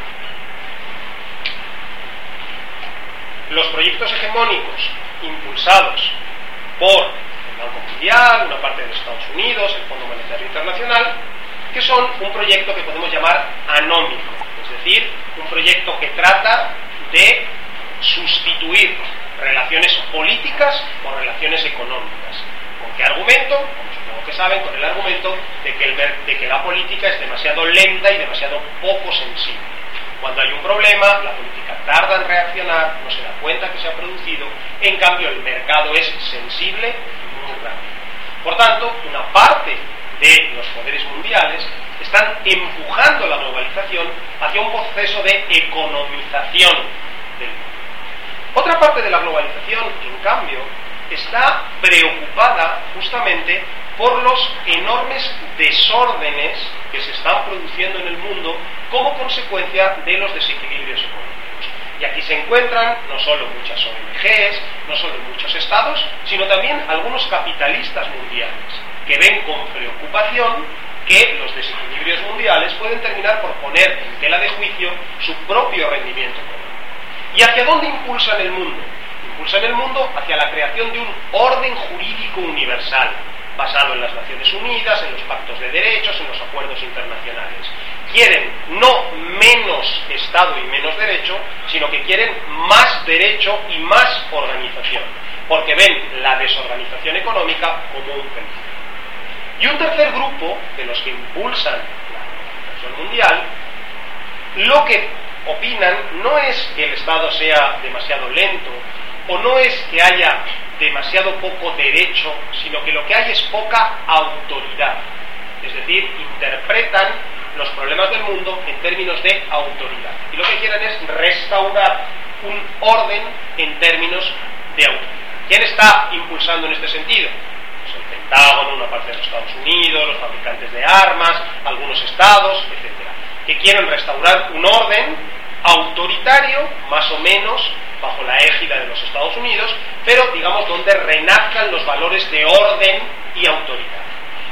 los proyectos hegemónicos impulsados por el Banco Mundial, una parte de los Estados Unidos, el Fondo Monetario Internacional, que son un proyecto que podemos llamar anómico, es decir, un proyecto que trata de sustituir relaciones políticas por relaciones económicas. ¿Con qué argumento? Como supongo que saben, con el argumento de que, el, de que la política es demasiado lenta y demasiado poco sensible. Cuando hay un problema, la política tarda en reaccionar, no se da cuenta que se ha producido, en cambio el mercado es sensible y muy rápido. Por tanto, una parte de los poderes mundiales están empujando la globalización hacia un proceso de economización del mundo. Otra parte de la globalización, en cambio, está preocupada justamente por los enormes desórdenes que se están produciendo en el mundo como consecuencia de los desequilibrios económicos. Y aquí se encuentran no solo muchas O N Ges, no solo muchos estados, sino también algunos capitalistas mundiales que ven con preocupación que los desequilibrios mundiales pueden terminar por poner en tela de juicio su propio rendimiento económico. ¿Y hacia dónde impulsan el mundo? Impulsan el mundo hacia la creación de un orden jurídico universal, basado en las Naciones Unidas, en los pactos de derechos, en los acuerdos internacionales. Quieren no menos Estado y menos derecho, sino que quieren más derecho y más organización, porque ven la desorganización económica como un peligro. Y un tercer grupo, de los que impulsan la globalización mundial, lo que opinan no es que el Estado sea demasiado lento, o no es que haya demasiado poco derecho, sino que lo que hay es poca autoridad. Es decir, interpretan los problemas del mundo en términos de autoridad. Y lo que quieren es restaurar un orden en términos de autoridad. ¿Quién está impulsando en este sentido? Pues el Pentágono, una parte de los Estados Unidos, los fabricantes de armas, algunos estados, etcétera, que quieren restaurar un orden autoritario, más o menos bajo la égida de los Estados Unidos, pero digamos donde renazcan los valores de orden y autoridad.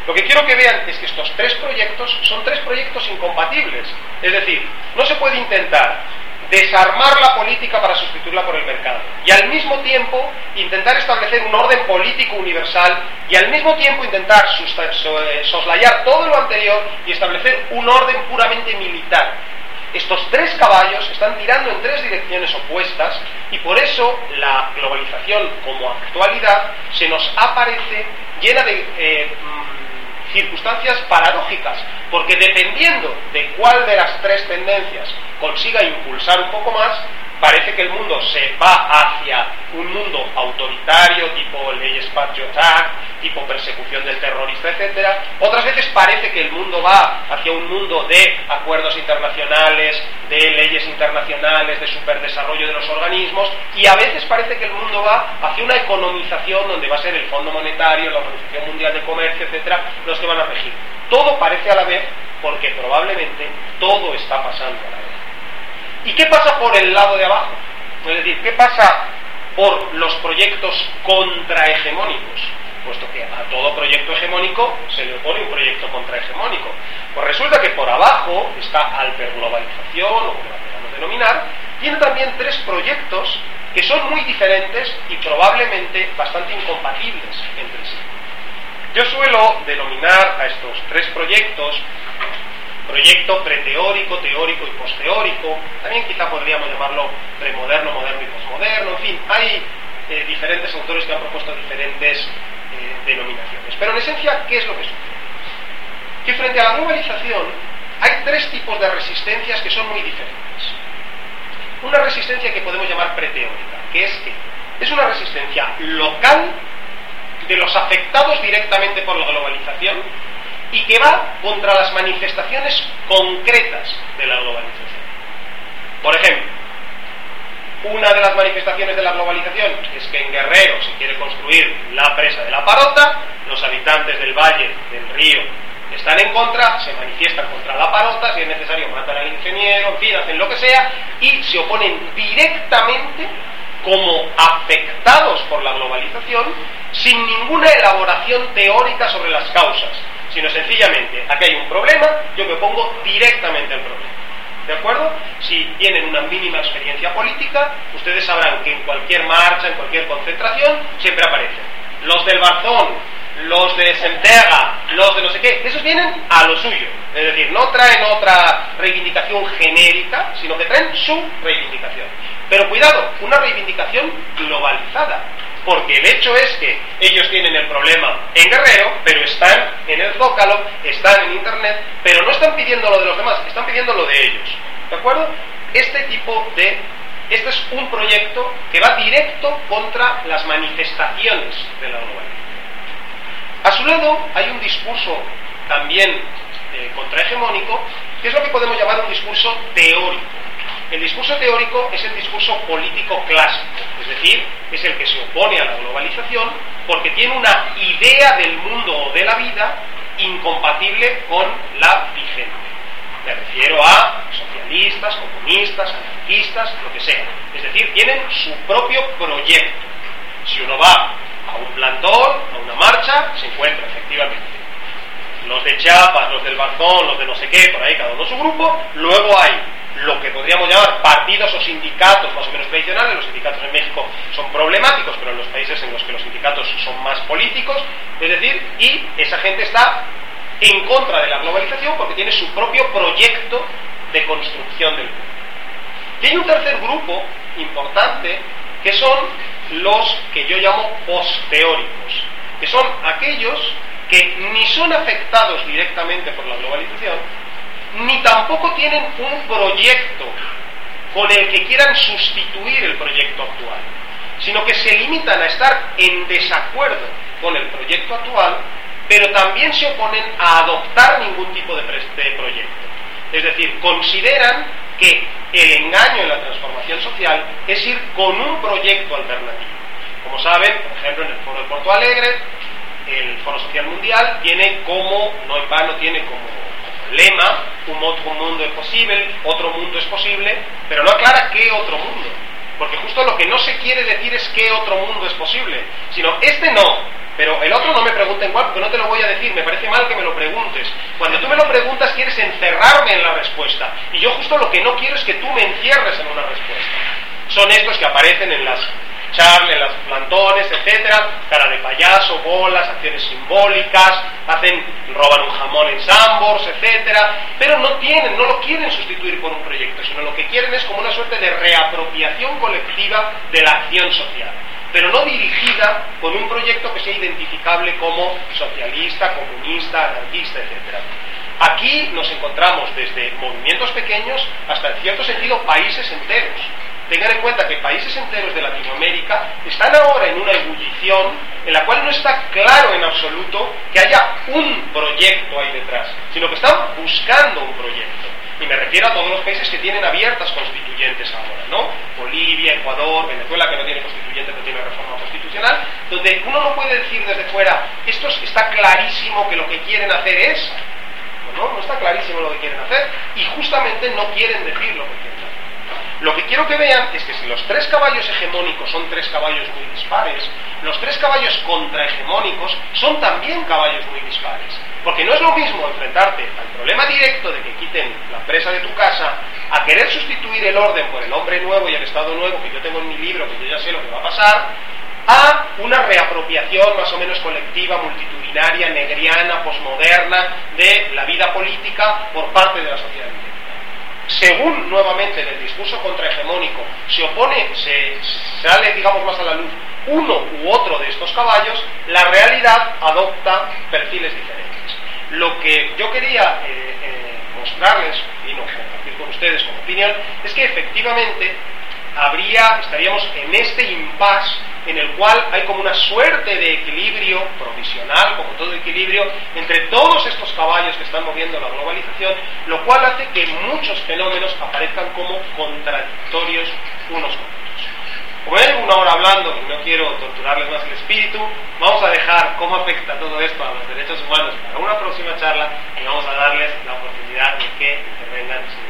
Lo que quiero que vean es que estos tres proyectos son tres proyectos incompatibles. Es decir, no se puede intentar desarmar la política para sustituirla por el mercado y al mismo tiempo intentar establecer un orden político universal y al mismo tiempo intentar soslayar todo lo anterior y establecer un orden puramente militar. Estos tres caballos están tirando en tres direcciones opuestas y por eso la globalización como actualidad se nos aparece llena de eh, circunstancias paradójicas, porque dependiendo de cuál de las tres tendencias consiga impulsar un poco más, parece que el mundo se va hacia un mundo autoritario, tipo leyes Patriot Act, tipo persecución del terrorista, etcétera. Otras veces parece que el mundo va hacia un mundo de acuerdos internacionales, de leyes internacionales, de superdesarrollo de los organismos, y a veces parece que el mundo va hacia una economización donde va a ser el Fondo Monetario, la Organización Mundial de Comercio, etcétera, los que van a regir. Todo parece a la vez, porque probablemente todo está pasando a la vez. ¿Y qué pasa por el lado de abajo? Es decir, ¿qué pasa por los proyectos contrahegemónicos? Puesto que a todo proyecto hegemónico se le opone un proyecto contrahegemónico. Pues resulta que por abajo está hiperglobalización, o como la queramos denominar, tiene también tres proyectos que son muy diferentes y probablemente bastante incompatibles entre sí. Yo suelo denominar a estos tres proyectos proyecto preteórico, teórico y posteórico. También quizá podríamos llamarlo premoderno, moderno y posmoderno. En fin, hay eh, diferentes autores que han propuesto diferentes eh, denominaciones. Pero en esencia, ¿qué es lo que sucede? Que frente a la globalización hay tres tipos de resistencias que son muy diferentes. Una resistencia que podemos llamar preteórica, que es que es una resistencia local de los afectados directamente por la globalización y que va contra las manifestaciones concretas de la globalización. Por ejemplo, una de las manifestaciones de la globalización es que en Guerrero se quiere construir la presa de la Parota, los habitantes del valle del río están en contra, se manifiestan contra la Parota, si es necesario matan al ingeniero, en fin, hacen lo que sea, y se oponen directamente como afectados por la globalización, sin ninguna elaboración teórica sobre las causas, sino sencillamente, aquí hay un problema, yo me opongo directamente al problema. ¿De acuerdo? Si tienen una mínima experiencia política, ustedes sabrán que en cualquier marcha, en cualquier concentración, siempre aparecen los del Barzón, los de Sentega, los de no sé qué, esos vienen a lo suyo. Es decir, no traen otra reivindicación genérica, sino que traen su reivindicación. Pero cuidado, una reivindicación globalizada. Porque el hecho es que ellos tienen el problema en Guerrero, pero están en el Zócalo, están en Internet, pero no están pidiendo lo de los demás, están pidiendo lo de ellos. ¿De acuerdo? Este tipo de... Este es un proyecto que va directo contra las manifestaciones de la globalización. A su lado hay un discurso también eh, contrahegemónico, que es lo que podemos llamar un discurso teórico. El discurso teórico es el discurso político clásico, es decir, es el que se opone a la globalización porque tiene una idea del mundo o de la vida incompatible con la vigente. Me refiero a socialistas, comunistas, anarquistas, lo que sea. Es decir, tienen su propio proyecto. Si uno va a un plantón, a una marcha, se encuentra efectivamente los de Chiapas, los del Barzón, los de no sé qué, por ahí cada uno su grupo. Luego hay lo que podríamos llamar partidos o sindicatos más o menos tradicionales. Los sindicatos en México son problemáticos, pero en los países en los que los sindicatos son más políticos, es decir, y esa gente está en contra de la globalización porque tiene su propio proyecto de construcción del mundo. Y hay un tercer grupo importante que son los que yo llamo posteóricos, que son aquellos que ni son afectados directamente por la globalización, ni tampoco tienen un proyecto con el que quieran sustituir el proyecto actual, sino que se limitan a estar en desacuerdo con el proyecto actual, pero también se oponen a adoptar ningún tipo de, de proyecto. Es decir, consideran que el engaño en la transformación social es ir con un proyecto alternativo. Como saben, por ejemplo, en el Foro de Porto Alegre, el Foro Social Mundial tiene como, no en vano, tiene como lema, un otro mundo es posible, otro mundo es posible, pero no aclara qué otro mundo, porque justo lo que no se quiere decir es qué otro mundo es posible, sino este no, Pero el otro no me pregunta en cuál, porque no te lo voy a decir, me parece mal que me lo preguntes. Cuando tú me lo preguntas quieres encerrarme en la respuesta, y yo justo lo que no quiero es que tú me encierres en una respuesta. Son estos que aparecen en las charlas, en las plantones, etcétera, cara de payaso, bolas, acciones simbólicas, hacen, roban un jamón en Sambors, etcétera, pero no tienen, no lo quieren sustituir por un proyecto, sino lo que quieren es como una suerte de reapropiación colectiva de la acción social, pero no dirigida con un proyecto que sea identificable como socialista, comunista, anarquista, etcétera. Aquí nos encontramos desde movimientos pequeños hasta, en cierto sentido, países enteros. Tengan en cuenta que países enteros de Latinoamérica están ahora en una ebullición en la cual no está claro en absoluto que haya un proyecto ahí detrás, sino que están buscando un proyecto. Y me refiero a todos los países que tienen abiertas constituyentes ahora, ¿no? Bolivia, Ecuador, Venezuela, que no tiene constituyente, no tiene reforma constitucional, donde uno no puede decir desde fuera, esto está clarísimo que lo que quieren hacer es... No, no está clarísimo lo que quieren hacer, y justamente no quieren decir lo que quieren hacer. Lo que quiero que vean es que si los tres caballos hegemónicos son tres caballos muy dispares, los tres caballos contrahegemónicos son también caballos muy dispares. Porque no es lo mismo enfrentarte al problema directo de que quiten la empresa de tu casa, a querer sustituir el orden por el hombre nuevo y el Estado nuevo, que yo tengo en mi libro, que yo ya sé lo que va a pasar, a una reapropiación más o menos colectiva, multitudinaria, negriana, posmoderna de la vida política por parte de la sociedad. Según nuevamente en el discurso contrahegemónico se opone, se sale digamos más a la luz uno u otro de estos caballos, la realidad adopta perfiles diferentes. Lo que yo quería eh, eh, mostrarles y no compartir con ustedes como opinión es que efectivamente habría, estaríamos en este impasse en el cual hay como una suerte de equilibrio provisional, como todo equilibrio, entre todos estos caballos que están moviendo la globalización, lo cual hace que muchos fenómenos aparezcan como contradictorios unos con otros. Como hay una hora hablando, y no quiero torturarles más el espíritu, vamos a dejar cómo afecta todo esto a los derechos humanos para una próxima charla, y vamos a darles la oportunidad de que intervengan.